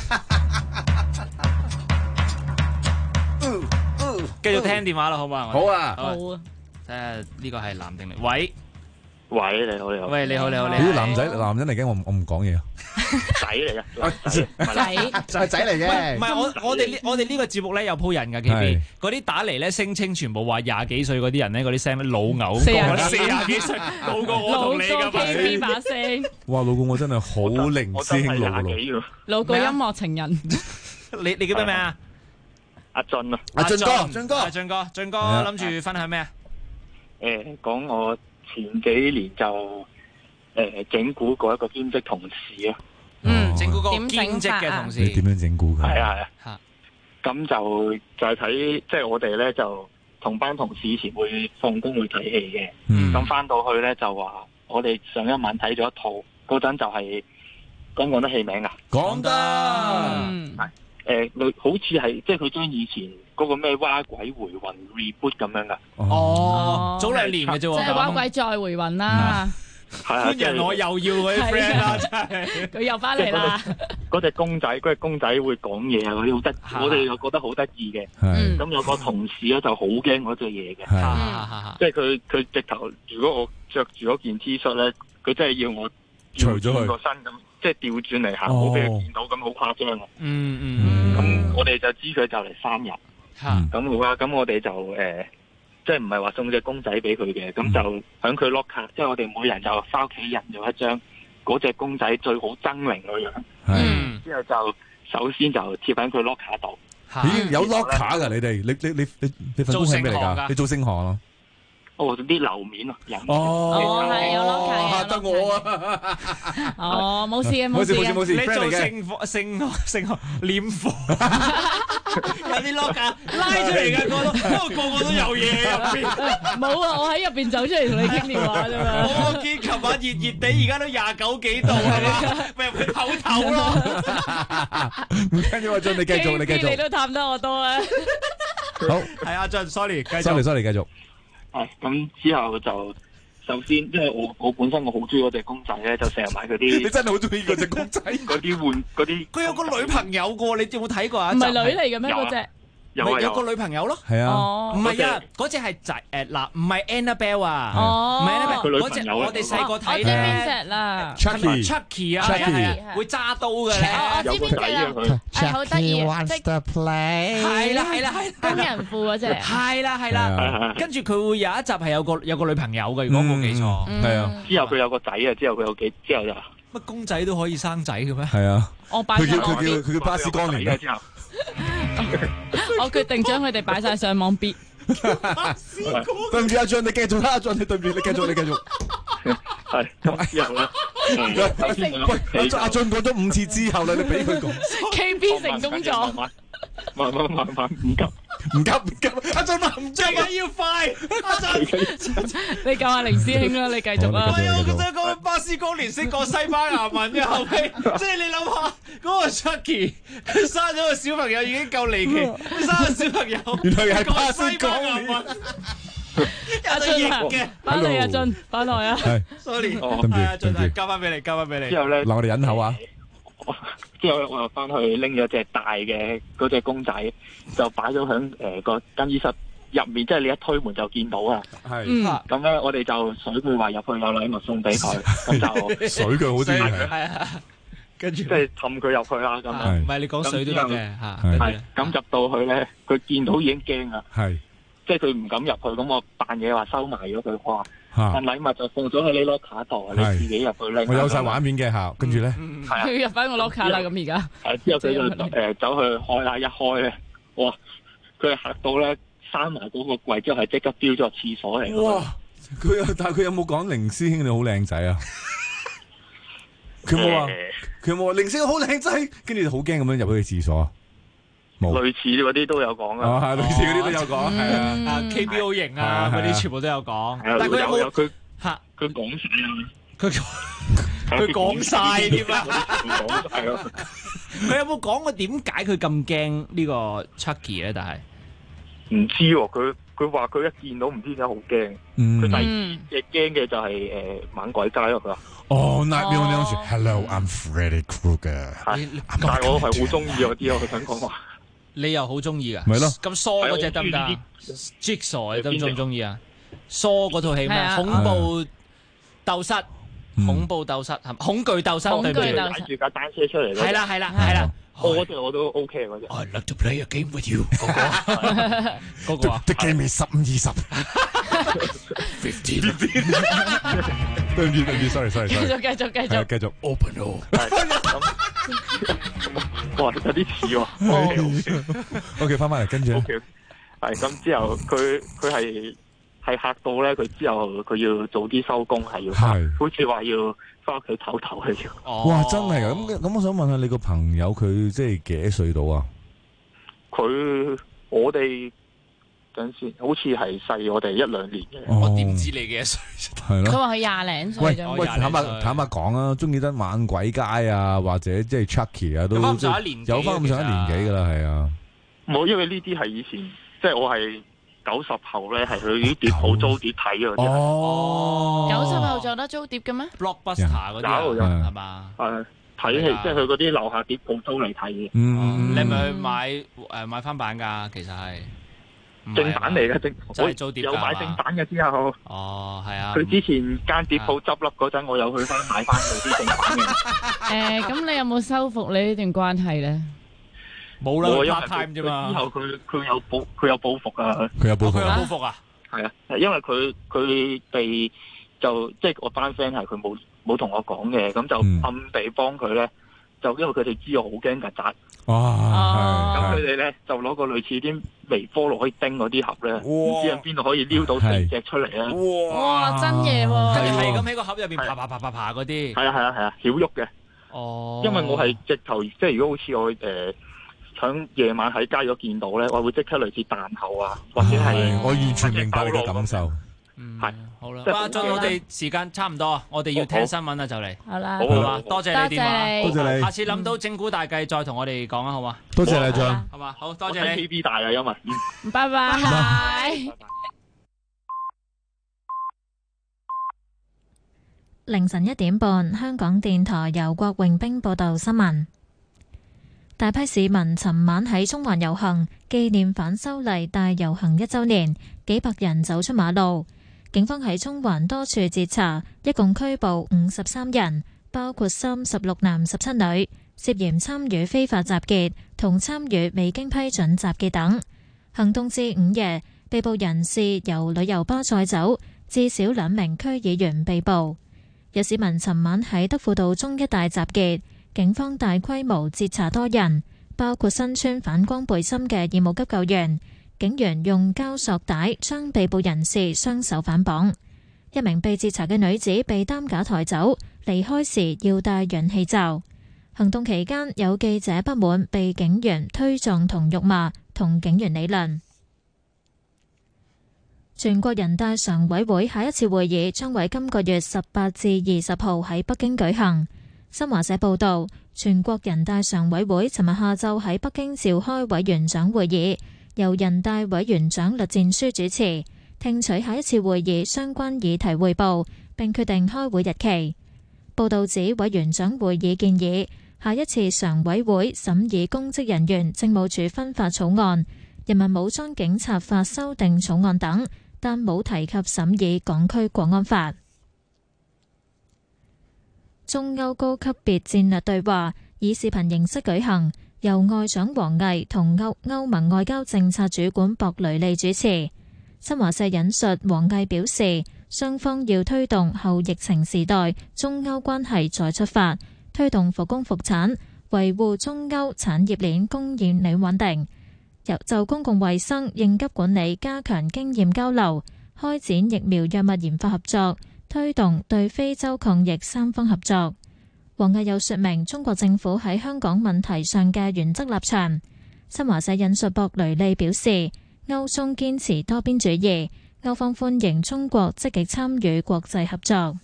繼續聽電話啦，好唔好啊？ 好啊， 好啊。 睇下呢個係男定女？喂， 你好，你好。 喂，你好。 啲男人嚟嘅，我唔講嘢啊。 仔嚟嘅， 就係仔嚟嘅。 唔係我哋呢個節目咧有鋪人㗎 KB，嗰啲打嚟咧聲稱全部話廿幾歲嗰啲人咧，嗰啲聲老牛，40幾歲老過我同你㗎嘛 KB 把聲。 哇，老公我真係好靈師兄老咯， 老過音樂情人。 你叫咩名啊？ 阿俊啊， 阿俊哥， 俊哥諗住分享咩啊？ 講我前幾年就整蠱過一個兼職同事啊。 整蠱個兼職嘅同事。 你點樣整蠱佢？ 係啊。咁就係睇，即係我哋咧就同班同事以前會放工會睇戲嘅。咁翻到去咧就話，我哋上一晚睇咗一套，嗰陣就係講得戲名啊？ 講得。 好似係即係佢將以前嗰個咩蛙鬼回魂 reboot 咁樣噶。 早2年嘅啫喎。 即係蛙鬼再回魂啦。 係啊， 人我又要嗰啲 friend 啦，真係佢又翻嚟啦。 嗰隻公仔會講嘢啊，嗰啲好得，我哋又覺得好得意嘅。咁有個同事咧就好驚嗰隻嘢嘅，即係佢直頭，如果我着住嗰件 T 恤咧，佢真係要我除咗佢個身咁。即係調轉嚟行，好俾佢見到，咁好誇張啊！咁我哋就知佢就嚟生日，咁好啦。咁我哋就即係唔係話送隻公仔俾佢嘅，咁就響佢 lock 卡，即係我哋每人就翻屋企印咗一張嗰隻公仔最好猙獰嗰樣，之後就首先就貼喺佢 lock 卡度。 咦，有 lock 卡㗎？你哋你份工係咩嚟㗎？你做星行啊？ 啲樓面啊，係有 lock 卡嚇得我啊！冇事嘅， 冇事。 你做聖貨殮貨，有啲 lock 卡拉出嚟嘅，不過個個都有嘢入邊。 冇啊，我喺入邊走出嚟同你傾電話啫嘛。 我見琴晚熱地，而家都29幾度係嘛，咪入去唞咯。 唔緊要，阿俊你繼續。 你都探得我多啊。 好， 係阿俊 ，sorry， 繼續。sorry， 繼續。 咁之後就首先，因為我本身我好中意嗰隻公仔咧，就成日買嗰啲。 你真係好中意嗰隻公仔？ 嗰啲嗰啲。 佢有個女朋友噶，你有冇睇過啊？ 唔係女嚟嘅咩？嗰隻有個女朋友咯。 係啊。 唔係啊，嗰隻係仔嗱，唔係 Annabelle 啊。唔係 Annabelle，嗰隻我哋細個睇咧。 我知邊隻啦。 Chucky 啊，會揸刀嘅咧。 我知邊隻啦。好得意啊！即係 play。係啦，工人褲嗰隻。 係啦。跟住佢會有一集係有個女朋友嘅，如果冇記錯。 係啊。 之後佢有個仔啊，之後就乜公仔都可以生仔嘅咩？ 係啊。 佢叫巴斯光年之後。 我決定將佢哋擺晒上網必。 對唔住阿俊，你繼續啦，阿俊，你對唔住，你繼續。 係咁之後咧， 阿俊講咗5次之後咧，你俾佢講。 KB 成功咗。 慢慢唔急， 阿俊話唔急啊， 要快，阿俊， 你救下凌師兄啦，你繼續啦。 我想講巴斯光年識講西班牙文嘅後尾，即係你諗下嗰個 Chucky， 佢生咗個小朋友已經夠離奇，佢生個小朋友原來係巴斯光年。 阿俊嘅，翻嚟阿俊，翻來啊 ，sorry， 阿俊，交翻俾你。 之後咧， 嗱我哋忍口啊。 之後我又翻去拎咗隻大嘅嗰隻公仔，就擺咗響個更衣室入面，即係你一推門就見到啊。 係。 咁咧，我哋就水佢話入去有禮物送俾佢，咁就水佢好中意係啊。跟住即係氹佢入去啦。咁樣唔係你講水都得嘅嚇。 係。咁入到去咧，佢見到已經驚啦。 係。 即係佢唔敢入去，咁我扮嘢話收埋咗佢，話份禮物就放咗喺你 lock 卡度，你自己入去拎。 我有晒畫面嘅嚇，跟住咧， 係要入翻個 lock 卡啦，咁而家。 之後佢就走去開啦，一開咧，哇！佢係嚇到咧，閂埋嗰個櫃之後係即刻飆咗個廁所嚟。 哇！但係佢有冇講凌師兄你好靚仔啊？ 佢冇話零星好靚仔，跟住就好驚咁樣入去廁所。 類似嗰啲都有講啊， 類似嗰啲都有講，係啊 KBO 型啊嗰啲全部都有講。但係佢有冇佢講晒佢講晒添啊！ 講晒咯。 佢有冇講過點解佢咁驚呢個 Chucky 咧？但係唔知喎，佢話佢一見到唔知點解好驚。佢第二隻驚嘅就係猛鬼街咯。佢話 Nightmare on Elm Street，Hello I'm Freddy Krueger。 但係我係好中意嗰啲咯，佢想講話。 你又好中意噶？ 咪咯。 咁疏嗰隻得唔得？Jigsaw 你都唔中意啊？疏嗰套戲咩？恐怖鬥室。恐怖鬥室係咪？恐懼鬥室，對唔對？ 踩住架單車出嚟。 係啦。 嗰隻我都 OK 嗰隻。 I'd like to play a game with you。 嗰個 The game is 15-20。15。對唔住 ，sorry。繼續。Open door。 哇，有啲似喎。 OK， 翻嚟跟住。 OK， 係咁之後佢係嚇到咧，佢之後佢要早啲收工，係要好似話要翻屋企唞唞嘅要。 哇，真係㗎！咁我想問下你個朋友佢即係幾多歲到啊？ 我哋嗰陣時好似係細我哋1-2年嘅。 我點知你幾多歲？ 係咯。 佢話佢20零歲啫。 喂，坦白講啊，中意得猛鬼街啊，或者即係 Chucky 啊，都有翻咁上一年紀㗎啦，係啊。 冇，因為呢啲係以前，即係我係。90後咧係去啲碟鋪租碟睇嗰啲。 90後就有得租碟嘅咩 ？Blockbuster 嗰啲係嘛？ 係睇戲，即係去嗰啲樓下碟鋪租嚟睇嘅。 你係咪去買翻版㗎？其實係正版嚟嘅， 就係租碟。 有買正版嘅之後。 哦，係啊。 佢之前間碟鋪執笠嗰陣，我有去翻買翻嗰啲正版嘅。 咁你有冇修復你呢段關係咧？ 冇啦，part time 啫嘛。 之後佢有報復啊！ 佢有報復啊！ 係啊，因為佢哋就即係我班 friend 係佢冇同我講嘅，咁就暗地幫佢咧，就因為佢哋知我好驚曱甴。咁佢哋咧就攞個類似啲微波爐可以叮嗰啲盒咧，唔知喺邊度可以撩到4隻出嚟咧。 哇！真嘢喎！ 跟住係咁喺個盒入邊爬嗰啲。 係啊，曉喐嘅。因為我係直頭，即係如果好似我響夜晚喺街咗見到咧，我會即刻類似彈口啊，或者係我完全明白你嘅感受。 係好啦，阿俊，我哋時間差唔多，我哋要聽新聞啦，就嚟。 好啦， 好嘛，多謝你電話， 多謝你。 下次諗到整蠱大計再同我哋講啊，好嘛？ 多謝你，俊。 好嘛，好多謝你。 TV 大啊，因為。 拜拜。 凌晨1點半，香港電台由郭榮兵報道新聞。大批市民尋晚喺中環遊行，紀念反修例大遊行1週年，幾百人走出馬路。警方喺中環多處截查，一共拘捕53人，包括36男17女，涉嫌參與非法集結同參與未經批准集結等。行動至午夜，被捕人士由旅遊巴載走，至少2名區議員被捕。有市民尋晚喺德輔道中一帶集結。警方大規模截查多人，包括身穿反光背心嘅義務急救員。警員用膠索帶將被捕人士雙手反綁。一名被截查嘅女子被擔架抬走，離開時要戴氧氣罩。行動期間，有記者不滿被警員推撞同辱罵，同警員理論。全國人大常委會下一次會議將喺今個月18至20號喺北京舉行。新華社報道，全國人大常委會尋日下晝喺北京召開委員長會議，由人大委員長栗戰書主持，聽取下一次會議相關議題彙報，並決定開會日期。報道指，委員長會議建議下一次常委會審議公職人員政務處分發草案、人民武裝警察法修訂草案等，但冇提及審議港區國安法。中歐高級別戰略對話以視頻形式舉行，由外長王毅同歐盟外交政策主管博雷利主持。新華社引述王毅表示，雙方要推動後疫情時代中歐關係再出發，推動復工復產，維護中歐產業鏈供應鏈穩定。就公共衛生、應急管理加強經驗交流，開展疫苗藥物研發合作，推動對非洲抗疫3方合作。 王毅又說明中國政府喺香港問題上嘅原則立場。新華社引述博雷利表示，歐中堅持多邊主義，歐方歡迎中國積極參與國際合作。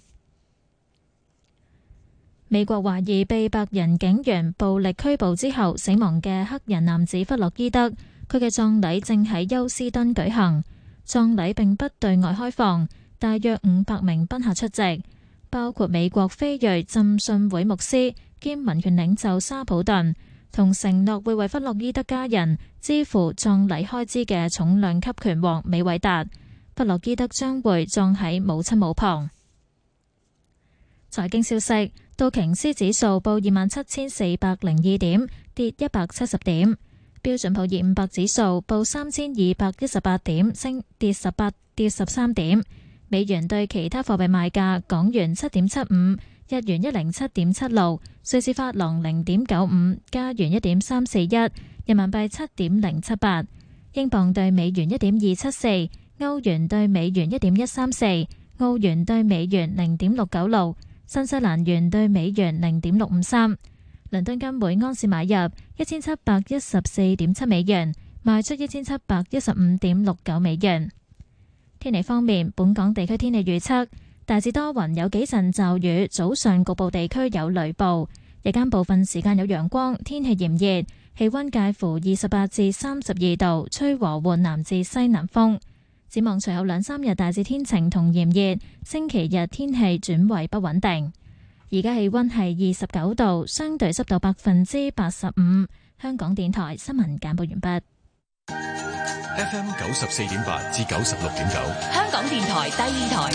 美國懷疑被白人警員暴力拘捕之後死亡嘅黑人男子弗洛伊德，佢嘅葬禮正喺休斯敦舉行。葬禮並不對外開放，大約500名賓客出席，包括美國非裔浸信會牧師兼民權領袖沙普頓，同承諾會為弗洛伊德家人支付葬禮開支嘅重量級拳王美偉達。弗洛伊德將會葬喺母親墓旁。財經消息，道瓊斯指數報27,402點，跌170點；標準普爾500指數報3,218點，跌13點。美元對其他貨幣賣價：港元7.75，日元107.76，瑞士法郎0.95，加元1.341，人民幣7.078，英鎊對美元1.274，歐元對美元1.134，澳元對美元0.696。新西蘭元對美元0.653，倫敦金每安士買入1714.7美元，賣出1715.69美元。天氣方面，本港地區天氣預測大致多雲，有幾陣驟雨，早上局部地區有雷暴，日間部分時間有陽光，天氣炎熱，氣溫介乎28至32度，吹和緩南至西南風。展望隨後2-3日大致天晴同炎熱，星期日天氣轉為不穩定。而家氣溫係29度，相對濕度85%。香港電台新聞簡報完畢。 FM 94.8至96.9， 香港電台第二台。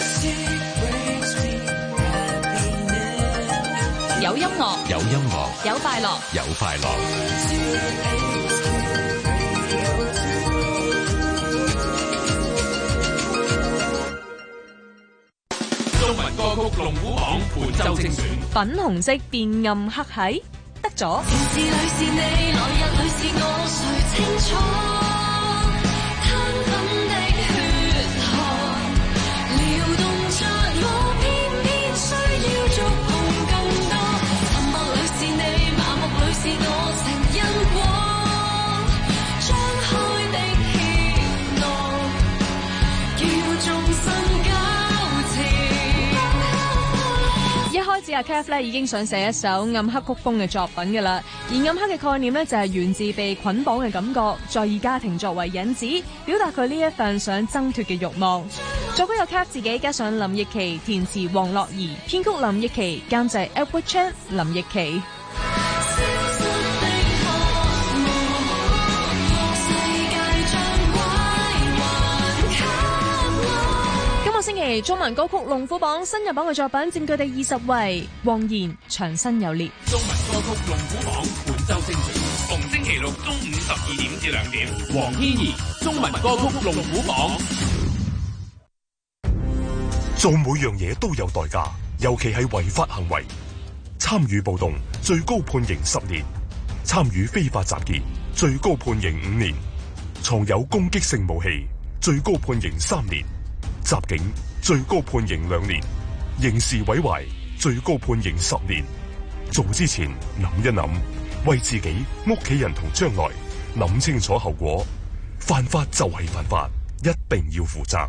有音樂， 有音樂， 有快樂， 有快樂。中文歌曲龍虎榜本周精選， 粉紅色變暗黑系得咗。 前事裏是你，來日裏是我，誰清楚？攤粉的血汗，撩動着我，偏偏需要觸碰更多。沉默裏是你，麻木裏是我，成因果。張開的怯懦，叫眾生交纏。 一開始阿 Kev 咧已經想寫一首暗黑曲風嘅作品㗎啦，而暗黑嘅概念呢，就係源自被捆綁嘅感覺，再以家庭作為引子，表達佢呢一份想掙脫嘅慾望。作曲有 Kev 自己，加上林奕琪填詞，黃樂兒編曲，林奕琪監製 Edward Chan， 林奕琪。星期中文歌曲龍虎榜新入榜嘅作品佔據第20位，黃妍長身有裂。 中文歌曲龍虎榜本周精選，逢星期六中午12點至2點，黃天怡中文歌曲龍虎榜。 做每樣嘢都有代價，尤其係違法行為。參與暴動最高判刑10年，參與非法集結最高判刑5年，藏有攻擊性武器最高判刑3年。襲警最高判刑2年，刑事毀壞最高判刑10年。做之前諗一諗，為自己、屋企人同將來諗清楚後果。犯法就係犯法，一定要負責。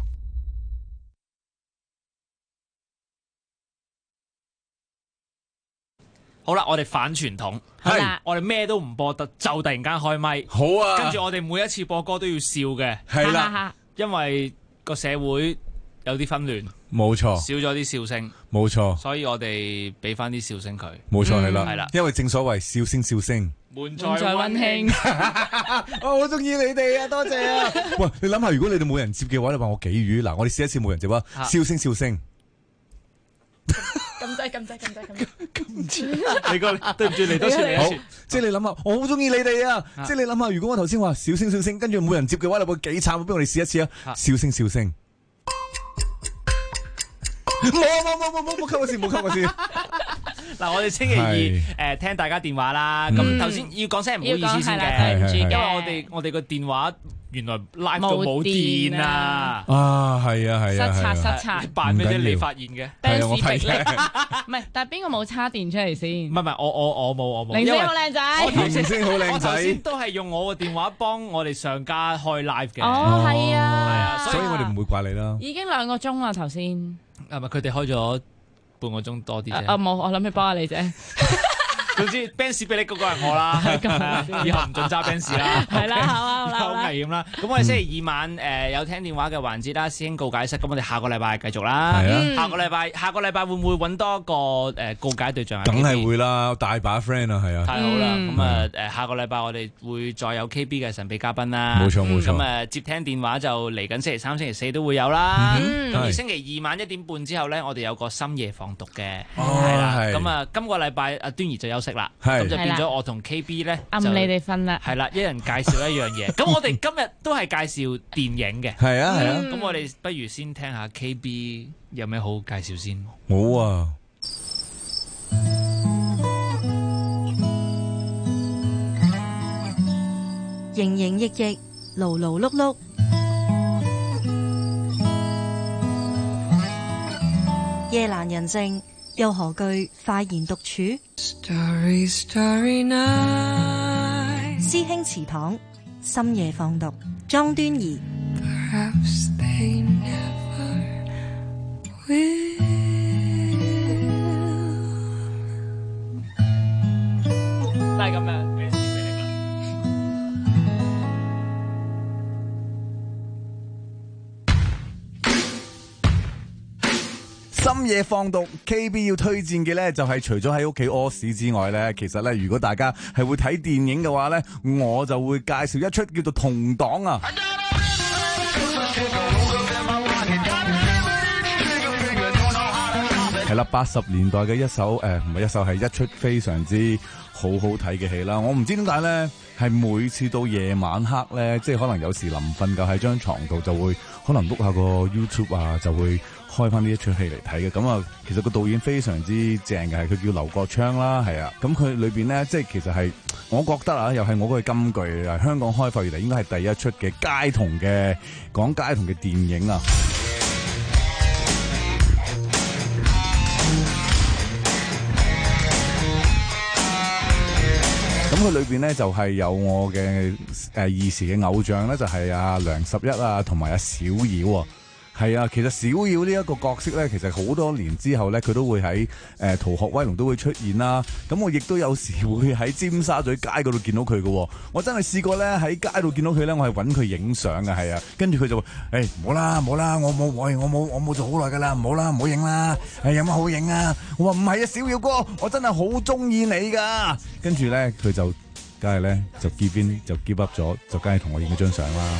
好啦，我哋反傳統，係我哋咩都唔播得，就突然間開咪。 好啊， 跟住我哋每一次播歌都要笑嘅， 係啦， 因為個社會有啲紛亂， 冇錯， 少咗啲笑聲， 冇錯， 所以我哋俾翻啲笑聲佢， 冇錯係啦， 係啦， 因為正所謂笑聲笑聲， 滿載溫馨。 我好中意你哋啊，多謝啊！喂，你諗下，如果你哋冇人接嘅話，你話我幾語？嗱，我哋試一次冇人接啊，笑聲笑聲。 咁滯， 你個對唔住，嚟多次嚟一次。 即係你諗下，我好中意你哋啊！即係你諗下，如果我頭先話笑聲笑聲，跟住冇人接嘅話，你會幾慘？俾我哋試一次啊！笑聲笑聲。冇吸我先，冇吸我先。 嗱，我哋星期2聽大家電話啦。咁頭先要講聲唔好意思先嘅，因為我哋個電話原來 live 到冇電啊！ 啊，係啊，係啊， 失策， 扮咩啫？你發現嘅， 係啊，我發現。 唔係，但係邊個冇叉電出嚟先？ 唔係，我冇。 零星好靚仔， 零星好靚仔。 我頭先都係用我個電話幫我哋上家開 live 嘅。 哦，係啊， 所以我哋唔會怪你啦。 已經2個鐘啦，頭先。 係咪佢哋開咗半個鐘多啲啫？ 冇，我諗住幫下你啫。 總之 Benz 俾你嗰個係我啦，以後唔准揸 Benz 啦。 係啦，好危險啦。咁我哋星期2晚有聽電話嘅環節啦，師兄告解室。咁我哋下個禮拜繼續啦。下個禮拜會唔會揾多個告解對象？ 梗係會啦，大把 friend 啊，係啊。 太好啦！咁下個禮拜我哋會再有 KB 嘅神秘嘉賓啦。 冇錯。 咁接聽電話就嚟緊星期3、星期4都會有啦。咁而星期2晚1點半之後咧，我哋有個深夜放毒嘅。係啦。咁今個禮拜阿端儀就休息啦，咁就變咗我同 KB 咧， 暗你哋瞓啦。 係啦，一人介紹一樣嘢。咁我哋今日都係介紹電影嘅。 係啊。 咁我哋不如先聽下 KB 有咩好介紹先。 冇啊。 營營役役，勞勞碌碌，夜闌人靜，又何懼快言獨處？ Starry night， 師兄祠堂，深夜放毒，莊端儀。 Perhaps they never will。 都係咁樣。 深夜放毒 ，KB 要推薦嘅咧就係除咗喺屋企屙屎之外咧，其實咧如果大家係會睇電影嘅話咧，我就會介紹一出叫做《同黨》啊。係啦，80年代嘅係一出非常之好睇嘅戲啦。我唔知點解咧，係每次到夜晚黑咧，即係可能有時臨瞓覺喺張床度就會可能碌下個 YouTube 啊，就會開翻呢一出戲嚟睇嘅。咁啊，其實個導演非常之正嘅，係佢叫劉國昌啦，係啊。咁佢裏邊咧，即係其實係我覺得啊，又係我嗰句金句啊，香港開埠以嚟應該係第一出嘅街童嘅講街童嘅電影啊。咁佢裏邊咧就係有我嘅兒時嘅偶像咧，就係阿梁十一啊，同埋阿小妖啊。係啊，其實小妖呢一個角色咧，其實好多年之後咧，佢都會喺《逃學威龍》都會出現啦。咁我亦都有時會喺尖沙咀街嗰度見到佢嘅。我真係試過咧喺街度見到佢咧，我係揾佢影相嘅，係啊。跟住佢就話：唔好啦，我冇做好耐噶啦，唔好影啦。有乜好影啊？我話唔係啊，小妖哥，我真係好中意你噶。跟住咧，佢就梗係咧就 give up 咗，就梗係同我影咗張相啦。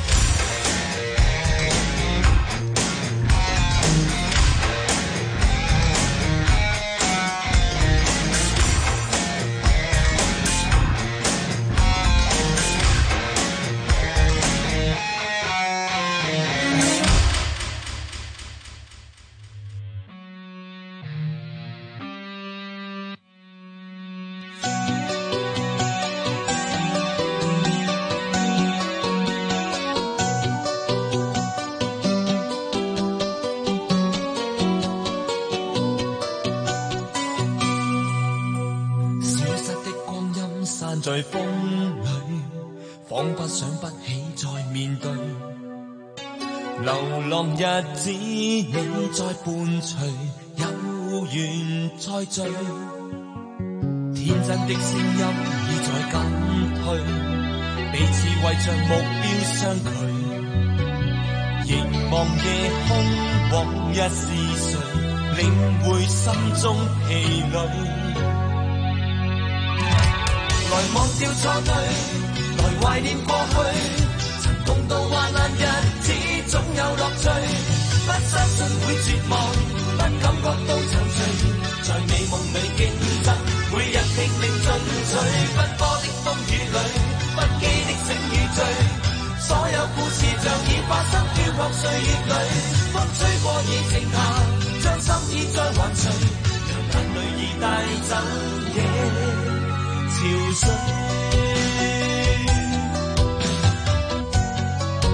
在風裏，彷彿想不起再面對。流浪日子你在伴隨，有緣再聚。天真的聲音已在減退，彼此為着目標相距。凝望夜空，往日是誰領會心中疲累？來忘掉錯對，來懷念過去，曾共度患難日子總有樂趣。不相信會絕望，不感覺到憔悴，在美夢裏競爭，每日拼命進取。奔波的風雨裏，不羈的醒與醉，所有故事像已發生，飄泊歲月裏，風吹過已靜下，將心意再還誰，讓眼淚已帶走夜潮水。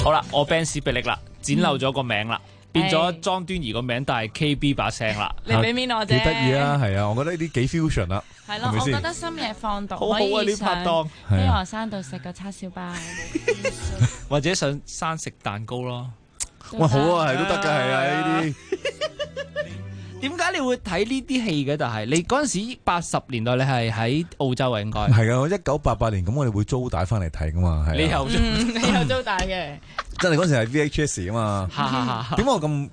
好啦，我 Benz 俾力啦，剪漏咗個名啦。變咗莊端儀個名，但係 KB 把聲啦。 你俾面我啫， 幾得意啊，係啊，我覺得呢啲幾 fusion 啦。 係咯，我覺得深夜放毒好好啊，呢拍檔喺河山度食個叉燒包， 或者上山食蛋糕咯。 哇，好啊，係都得㗎，係啊，呢啲。 點解你會睇呢啲戲嘅？但係你嗰陣時80年代，你係喺澳洲啊，應該係啊。我1988年咁，我哋會租帶翻嚟睇噶嘛。 你又你有租帶嘅？ 真係嗰時係 VHS 啊嘛。點解我咁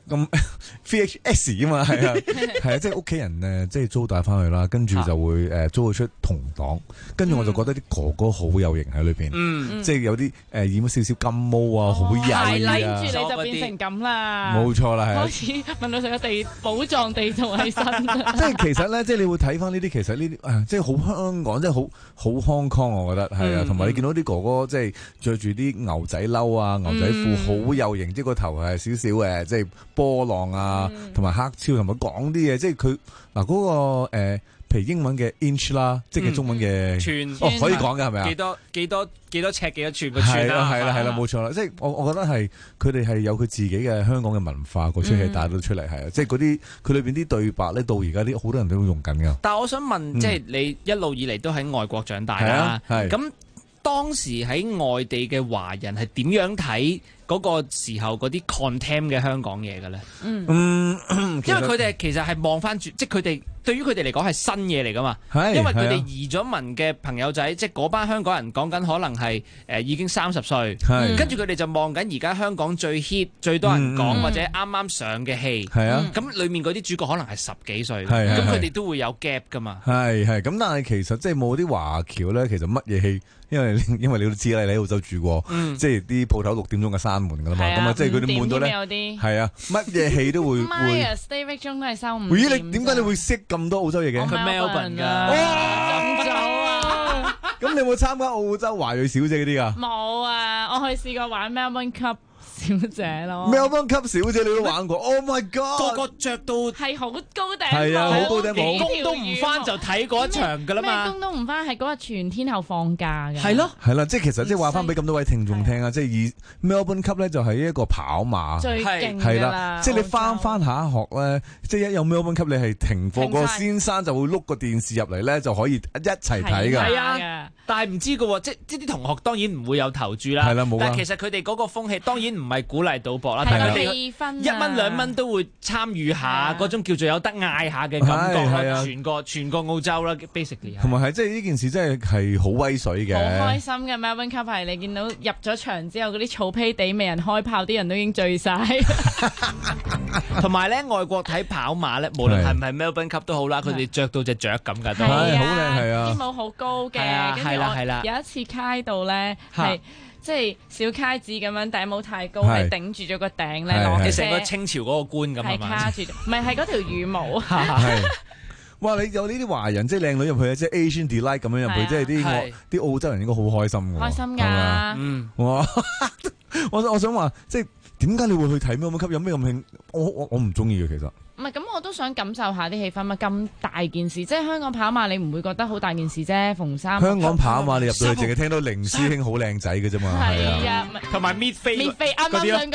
VHS 啊嘛？係啊，係啊，即係屋企人誒，即係租帶翻去啦，跟住就會租佢出同檔，跟住我就覺得啲哥哥好有型喺裏邊，即係有啲染咗少少金毛啊，好曳啊， 跟住你就變成咁啦。 冇錯啦，係開始問到成個地寶藏地圖喺身。 即係其實咧，即係你會睇翻呢啲，其實呢啲即係好香港，即係好 Hong Kong，我覺得係啊。同埋你見到啲哥哥即係着住啲牛仔褸啊、牛仔褲，好有型，即係個頭係少少嘅，即係波浪啊，同埋黑超，同埋講啲嘢，即係佢嗱嗰個譬如英文嘅 inch 啦，即係中文嘅寸， 可以講嘅係咪啊？ 幾多尺幾多寸個寸啦？ 係啦，冇錯啦。即係我覺得係佢哋係有佢自己嘅香港嘅文化，嗰出戲帶到出嚟係啊。即係嗰啲佢裏邊啲對白咧，到而家啲好多人都用緊㗎。 但係我想問，即係你一路以嚟都喺外國長大啦，咁當時喺外地嘅華人係點樣睇嗰個時候嗰啲 contempt 嘅香港嘢嘅咧？因為佢哋其實係望翻住，即係佢哋對於佢哋嚟講係新嘢嚟噶嘛。因為佢哋移咗民嘅朋友仔，即係嗰班香港人講緊可能係已經30歲，跟住佢哋就望緊而家香港最 hit 最多人講或者啱啱上嘅戲。咁裡面嗰啲主角可能係10幾歲，咁佢哋都會有 gap 噶嘛。 係咁，但係其實即係冇啲華僑咧，其實乜嘢戲？因為你都知啦，你喺澳洲住過，即係啲鋪頭6點鐘嘅閂門噶啦嘛，咁啊即係佢哋悶到咧，係啊，乜嘢戲都會。 Stay 鐘都係收5點。 咦？你點解你會識咁多澳洲嘢嘅？ 佢 Melbourne 㗎。 咁早啊！ 咁你有冇參加澳洲華裔小姐嗰啲啊？ 冇啊！我去試過玩 Melbourne Cup 小姐咯。 Melbourne Cup 小姐你都玩過 ？Oh my god！ 個着到係好高頂， 係啊，好高頂帽， 工都唔翻就睇嗰一場㗎啦嘛。 咩工都唔翻，係嗰日全天候放假嘅。 係咯， 係啦，即係其實即係話翻俾咁多位聽眾聽啊，即係以 Melbourne Cup 咧就係一個跑馬最勁㗎啦。 即係你翻下學咧，即係一有 Melbourne Cup 你係停課，個先生就會碌個電視入嚟咧，就可以一齊睇㗎。 係啊，但係唔知㗎喎，即係啲同學當然唔會有投注啦。 係啦，冇。 但係其實佢哋嗰個風氣當然唔係鼓勵賭博啦，但係佢哋1蚊2蚊都會參與下，嗰種叫做有得嗌下嘅感覺啦。全個澳洲啦 ，basically。 同埋係即係呢件事真係好威水嘅。 好開心嘅 Melbourne Cup 係你見到入咗場之後嗰啲草皮地未人開炮，啲人都已經醉晒。 同埋咧，外國睇跑馬咧，無論係唔係 Melbourne Cup 都好啦，佢哋着到隻雀咁㗎都。 係好靚，係啊。 啲帽好高嘅， 係啦。 有一次揩到咧係。即係小揩子咁樣，頂帽太高，係頂住咗個頂咧，攞嘅成個清朝嗰個官咁啊嘛， 係卡住，唔係嗰條羽毛。 哇！你有呢啲華人即係靚女入去即係 Asian Delight 咁樣入去，即係啲澳洲人應該好開心㗎。 開心㗎， 哇！我想話，即係點解你會去睇咩咁吸？有咩咁興？我唔中意嘅其實。 唔係咁，我都想感受下啲氣氛嘛。咁大件事，即係香港跑馬，你唔會覺得好大件事啫。逢三香港跑馬，你入到去淨係聽到凌師兄好靚仔嘅啫嘛。 係啊， 同埋搣飛啱啱兩個。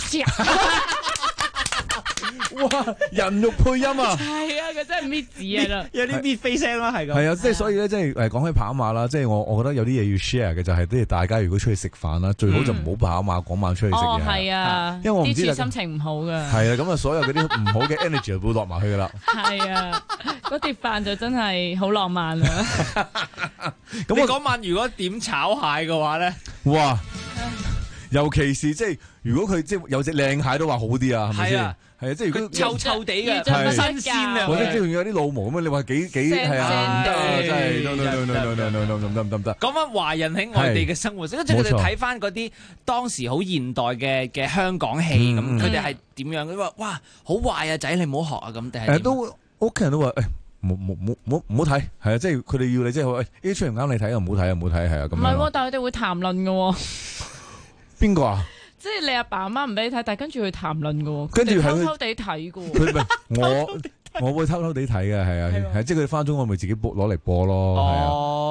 哇！人肉配音啊！ 係啊，佢真係搣紙啊！ 有啲搣飛聲啦，係咁。 係啊，即係所以咧，即係講起跑馬啦，即係我覺得有啲嘢要 share 嘅就係，即係大家如果出去食飯啦，最好就唔好跑馬嗰晚出去食嘢。 係啊， 因為我唔知啲心情唔好噶。 係啊，咁啊，所有嗰啲唔好嘅 energy 就會落埋去噶啦。 係啊，嗰碟飯就真係好浪漫啊！ 咁你嗰晚如果點炒蟹嘅話咧， 哇！尤其是即係如果佢即係有隻靚蟹都話好啲啊，係咪先？係啊，即係如果臭臭地嘅，新鮮啊， 或者即係有啲老毛咁樣，你話幾係啊？唔得啊，真係唔得。 講翻華人喺外地嘅生活，跟住佢哋睇翻嗰啲當時好現代嘅香港戲咁，佢哋係點樣？佢話哇，好壞啊仔，你唔好學啊咁，定係都屋企人都話唔好睇，係啊，即係佢哋要你即係呢出唔啱你睇啊，唔好睇啊，唔好睇係啊咁。唔係，但係佢哋會談論嘅。 邊個啊？ 即係你阿爸阿媽唔俾你睇，但係跟住去談論嘅， 跟住偷偷地睇嘅。 我會偷偷地睇嘅，係啊，係即係佢哋翻中我咪自己攞嚟播咯。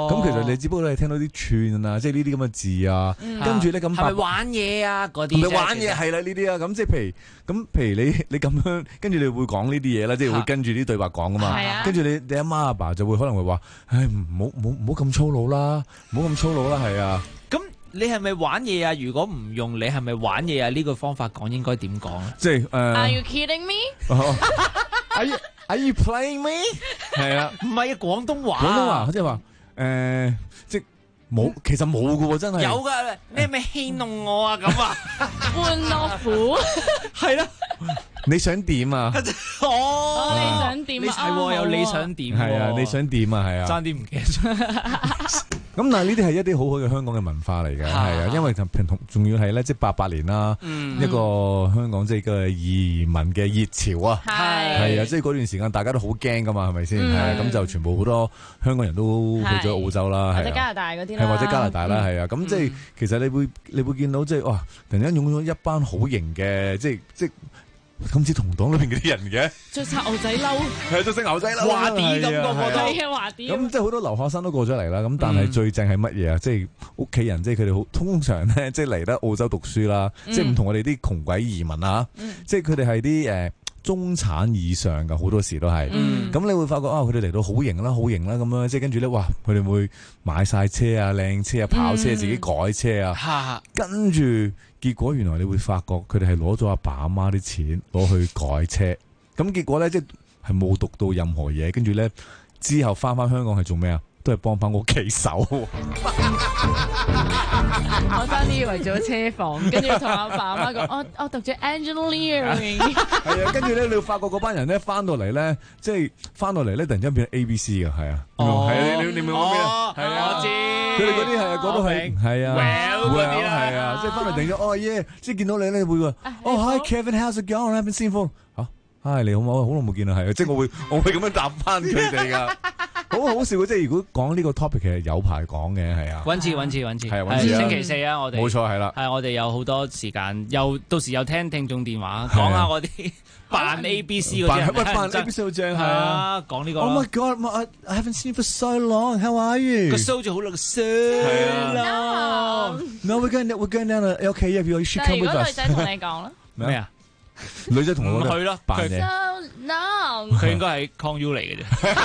咁其實你只不過係聽到啲串啊，即係呢啲咁嘅字啊，跟住咧咁係咪玩嘢啊嗰啲？ 係咪玩嘢係啦呢啲啊？咁即係譬如你咁樣，跟住你會講呢啲嘢啦，即係會跟住啲對白講噶嘛。跟住你阿媽阿爸就會可能會話：唉，唔好咁粗魯啦，唔好咁粗魯啦，係啊。 咁你係咪玩嘢啊？如果唔用你係咪玩嘢啊？呢個方法講應該點講啊？ 即係 Are you kidding me？ Are you playing me？ 係啊， 唔係啊，廣東話。 廣東話即係話即係冇，其實冇㗎喎，真係。 有㗎，你係咪戲弄我啊？咁啊， 半樂虎係啦。 你想點啊？ 哦，你想點啊？ 係喎，有你想點？ 係啊，你想點啊？係啊， 爭啲唔記得咗。 咁但係呢啲係一啲好好嘅香港嘅文化嚟嘅，係啊，因為仲要係咧，即係88年啦，一個香港即係個移民嘅熱潮啊，係啊，即係嗰段時間大家都好驚噶嘛，係咪先？係啊，咁就全部好多香港人都去咗澳洲啦， 或者加拿大嗰啲啦， 或者加拿大啦，係啊，咁即係其實你會見到即係哇，突然間湧咗一班好型嘅，即係。咁似同黨裏邊嗰啲人嘅， 着晒牛仔褸， 係着晒牛仔褸， 華啲咁個個都華啲。 咁即係好多留學生都過咗嚟啦。咁但係最正係乜嘢啊？即係屋企人，即係佢哋好通常咧，即係嚟得澳洲讀書啦，即係唔同我哋啲窮鬼移民啊，即係佢哋係啲中產以上嘅，好多時都係。咁你會發覺啊，佢哋嚟到好型啦，好型啦咁樣，即係跟住咧，哇！佢哋會買晒車啊、靚車啊、跑車，自己改車啊，跟住。結果原來你會發覺佢哋係攞咗阿爸阿媽啲錢攞去改車，咁結果咧即係冇讀到任何嘢，跟住咧之後翻香港係做咩啊？都係幫翻屋企手。 我差啲以為做咗車房，跟住同阿爸阿媽講：我讀咗 engineering。 係啊，跟住咧你會發覺嗰班人咧翻到嚟咧，即係翻到嚟咧突然間變咗 ABC 嘅，係啊，係啊，你明唔明我咩啊？係啊，我知。佢哋嗰啲係嗰度係啊，嗰啲啦，係啊，即係翻嚟突然間哦耶，即係見到你咧會話Hi Kevin，how's it going？I haven't seen for 嚇，Hi 你好唔好？好耐冇見啦，係啊，即係我會咁樣答翻佢哋噶。好好笑嘅，即係如果講呢個 topic 其實有排講嘅，係啊。 揾次，係星期四啊，我哋冇錯係啦， 係我哋有好多時間，到時有聽聽眾電話，講下我啲扮 ABC 嗰啲人， 扮 ABC 好正係啊，講呢個。 Oh my God，I haven't seen for so long。How are you？ 個 show 就好耐係啊。No，we're going down to LKF。You should come with us。 如果女仔同你講啦。 咩啊？ 女仔同我去咯， 扮嘢。 佢應該係 Con U 嚟嘅啫。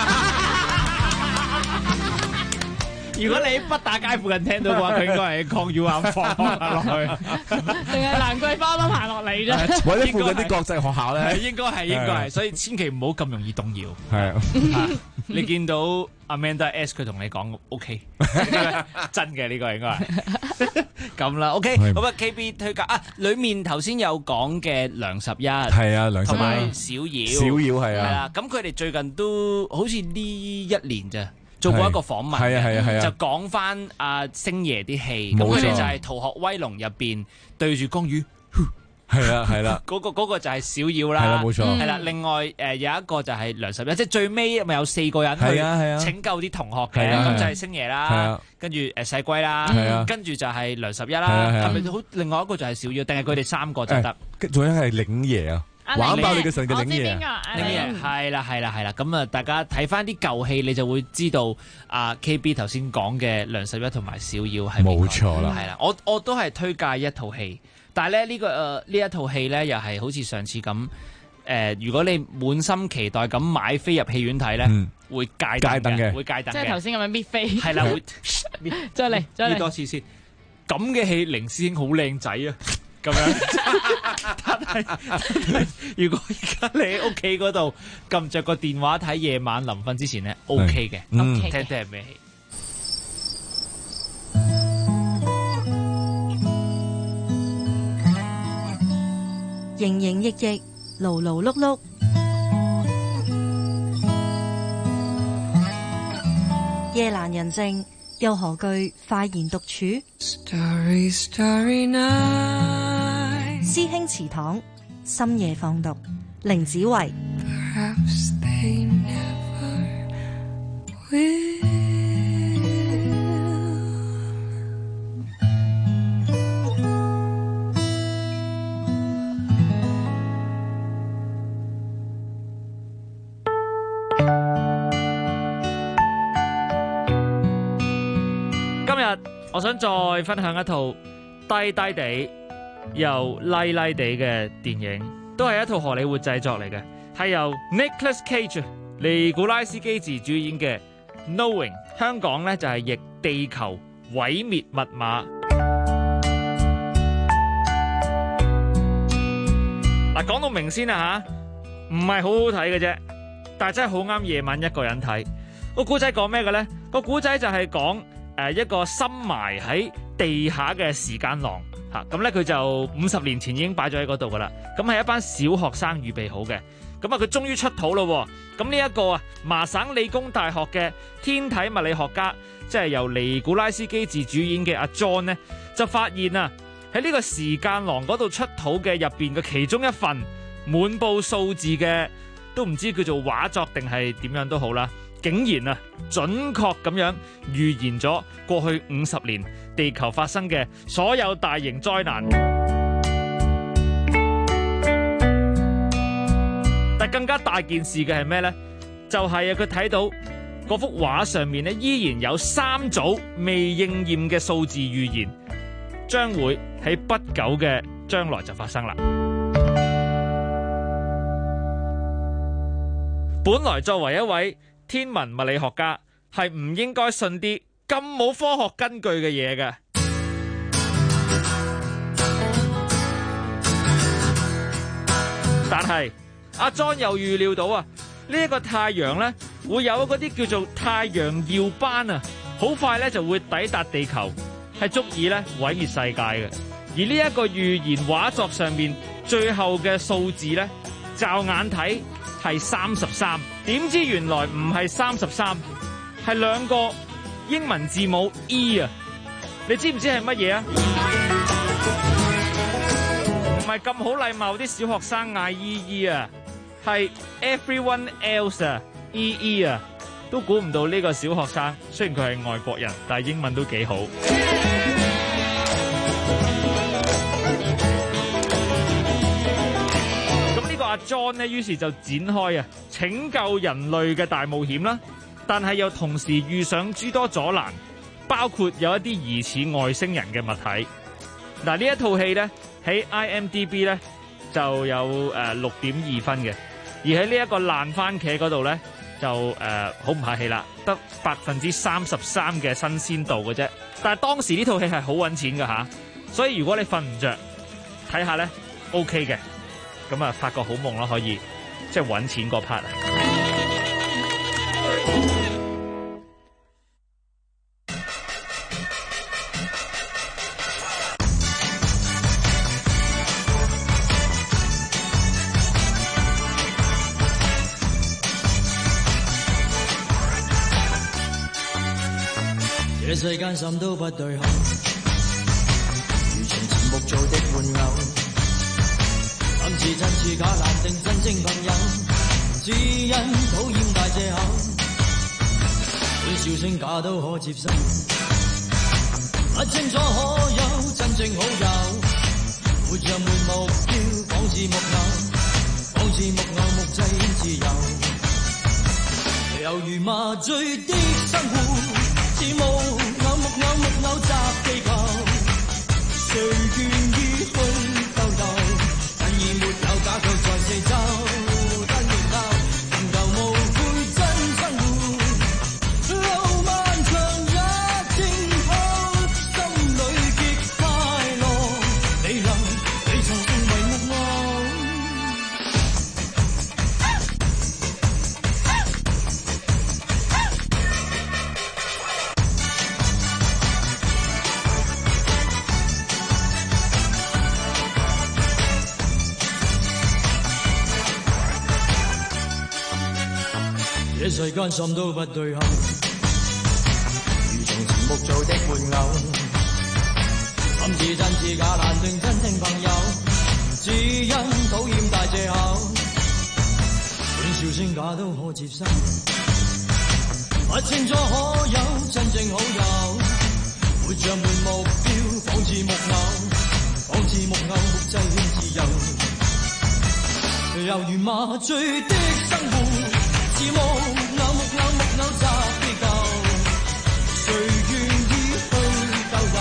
如果你喺北打街附近聽到嘅話，佢應該係Con U啱放落去， 定係蘭桂坊行落嚟啫。 或者附近啲國際學校咧， 應該係，所以千祈唔好咁容易動搖。 係啊， 你見到 Amanda S 佢同你講 OK， 真嘅呢個應該係咁啦。OK，咁啊 KB 推介啊，裡面頭先有講嘅梁十一係啊，梁十一同埋小妖係啊， 係啦。咁佢哋最近都好似呢一年咋。做過一個訪問嘅，就講翻阿星爺啲戲，咁佢哋就係《逃學威龍》入邊對住江魚， 係啦， 嗰個就係小妖啦， 係啦冇錯， 係啦。另外有一個就係梁十一，即係最尾咪有4個人去拯救啲同學嘅，咁就係星爺啦，跟住細龜啦，跟住就係梁十一啦，係咪好？另外一個就係小妖，定係佢哋3個就得？ 仲有係嶺爺啊！玩爆你嘅神嘅嶺爺， 係啦，咁啊，大家睇翻啲舊戲，你就會知道啊 KB 頭先講嘅梁十一同埋小妖係冇錯啦， 係啦，我都係推介一套戲，但係咧呢一套戲咧又係好似上次咁，如果你滿心期待咁買飛入戲院睇咧，會戒燈嘅，會戒燈嘅， 即係頭先咁樣搣飛， 係啦，會再嚟多次先，咁嘅戲凌師兄好靚仔啊！咁樣，但係如果而家你喺屋企嗰度撳着個電話睇夜晚臨瞓之前咧 ，OK 嘅，聽聽係咩戲？ 營營役役，勞勞碌碌，夜闌人靜，又何懼快言獨處？ Starry, starry night. 師兄祠堂，深夜放毒，凌子維。 Perhaps they never will. 《 想再分享一套低低地又拉拉地嘅電影，都係一套荷里活製作嚟嘅，係由 Nicolas Cage 尼古拉斯基治主演嘅 Knowing， 香港呢就係譯地球毀滅密碼。嗱，講到明先啦吓，唔係好好睇嘅啫，但係真係好啱夜晚一個人睇。個古仔講咩嘅呢？個古仔就係講一個深埋喺地下嘅時間囊吓，咁咧佢就50年前已經擺咗喺嗰度噶啦。咁係一班小學生預備好嘅，咁啊佢終於出土咯。咁呢一個麻省理工大學嘅天體物理學家，即係由尼古拉斯基治主演嘅阿 John 呢，就發現啊喺呢個時間囊嗰度出土嘅入邊嘅其中一份滿布數字嘅，都唔知叫做畫作定係點樣都好啦，竟然啊準確咁樣預言咗過去50年地球發生嘅所有大型災難。但更加大件事嘅係咩呢？就係佢睇到嗰幅畫上面咧，依然有3組未應驗嘅數字預言，將會喺不久嘅將來就發生啦。本來作為一位天文物理學家，係唔應該信啲咁冇科學根據嘅嘢嘅。但係阿 John 又預料到啊，呢一個太陽呢會有嗰啲叫做太陽耀斑啊，好快呢就會抵達地球，係足以呢毀滅世界嘅。而呢一個預言畫作上面最後嘅數字呢，驟眼睇係33，點知原來唔係33，係2個英文字母 E 啊！你知唔知係乜嘢啊？唔係咁好禮貌啲小學生嗌 EE 啊，係 everyone else 啊 EE 啊，都估唔到呢個小學生，雖然佢係外國人，但係英文都幾好。阿 John 呢，於是就展開拯救人類嘅大冒險啦，但係又同時遇上諸多阻攔，包括有一啲疑似外星人嘅物體。嗱，呢一套戲呢，喺 IMDB 呢就有6.2分嘅，而喺呢一個爛番茄嗰度呢，就好唔客氣啦，得33%嘅新鮮度嘅啫。但係當時呢套戲係好揾錢㗎吓，所以如果你瞓唔着睇下呢 OK 嘅。咁啊，發個好夢咯，可以即係揾錢嗰 part 啊！ 這世間什都不對口，如從前木做的玩偶。今次真似假難定真正朋友，只因討厭大藉口，歡笑聲假都可接受，不清楚可有真正好友，活着沒目標，仿似木偶，仿似木偶木製自由，猶如麻醉的生活，似木偶木偶木偶砸地球，誰願意去兜兜？沒有假腳在四周，燈熱鬧，尋求無悔真生活。路漫長也正好，心裏極快樂。你曾成為木偶。這世間什都不對口，如從前木做的玩偶，心似真似假難定真正朋友，只因討厭大藉口，歡笑聲假都可接受，不清楚可有真正好友，活着沒目標，仿似木偶，仿似木偶木製自由，猶如麻醉的生活。似木偶木偶木偶砸地球，誰願意去兜兜？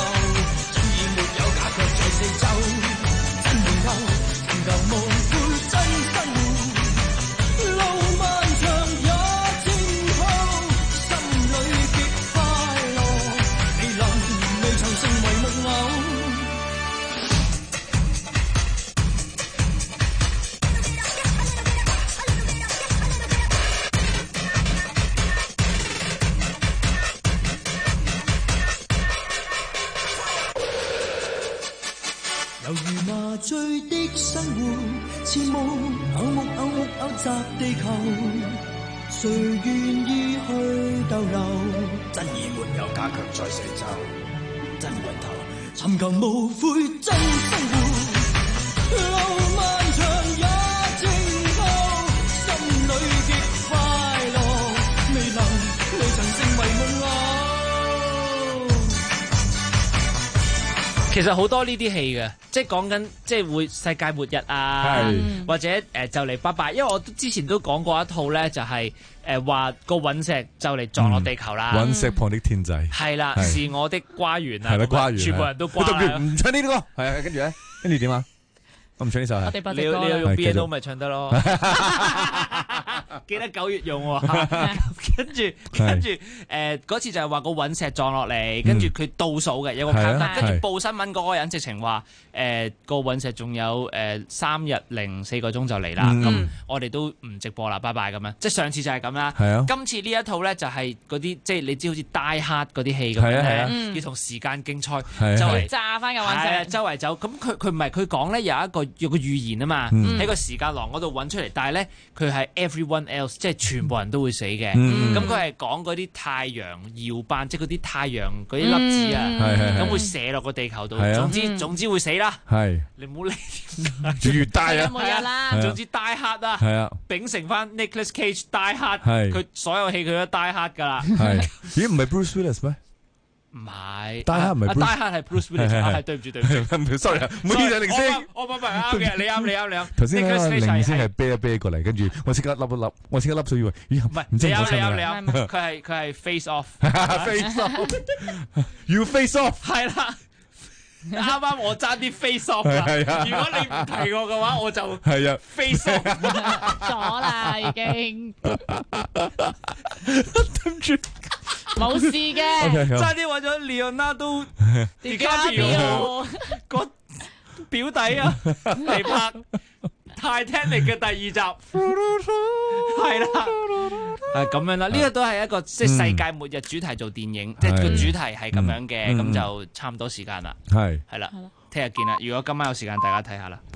麻醉的生活，似木偶木偶木偶砸地球，誰願意去逗留？ 真已沒有加強在四周，真回頭尋求無悔真生活，路漫長也正途，心裏極快樂，未曾成為夢偶。 其實好多呢啲戲嘅，即係講緊即係會世界末日啊，或者就嚟拜拜。因為我之前都講過一套咧，就係話個隕石就嚟撞落地球啦。 隕石旁的天際係啦，是我的瓜園啊， 係啦，瓜園全部人都瓜。 唔唱呢啲歌，係啊，跟住咧，跟住點啊？我唔唱呢首啊！ 你要用 BNO 咪唱得咯？記得9月用喎。跟住嗰次就係話個隕石撞落嚟，跟住佢倒數嘅有個卡單，跟住報新聞嗰個人直情話個隕石仲有3日04個鐘就嚟啦。咁我哋都唔直播啦，拜拜咁樣。即係上次就係咁啦。今次呢一套咧就係嗰啲即係你知好似 Die Hard 嗰啲戲咁樣，要同時間競賽，周圍炸翻個隕石， 周圍走。咁佢唔係佢講咧有個預言啊嘛，喺個時間廊嗰度揾出嚟，但係咧佢係 everyone else， 即係全部人都會死嘅。咁佢係講嗰啲太陽耀斑，即係嗰啲太陽嗰啲粒子啊，咁會射落個地球度。總之會死啦。你唔好理點解。 越大啊， 冇嘢啦。 總之 Die Hard 啊，秉承翻 Nicolas Cage Die Hard， 佢所有戲佢都 Die Hard 㗎啦。 咦？唔係 Bruce Willis 咩？ 唔係 Die Hard 唔係 Die Hard 係 Bruce Willis， 係對唔住 ，sorry，唔好意思，凌星， 我唔係啱嘅，你啱。 頭先凌星係啤一啤過嚟，跟住我即刻笠一笠，我即刻笠咗以為，咦？唔係，你啱，佢係 face off，face off，you face off， 係啦，啱我爭啲 face off 啦，如果你唔提我嘅話，我就係啊 face off 咗啦，已經， 對唔住。 冇事嘅， 差啲揾咗 Leonardo DiCaprio 個表弟啊嚟拍 Titanic 嘅第2集，係啦，咁樣啦。呢個都係一個即係世界末日主題做電影，即係個主題係咁樣嘅，咁就差唔多時間啦。係啦，聽日見啦。如果今晚有時間，大家睇下啦。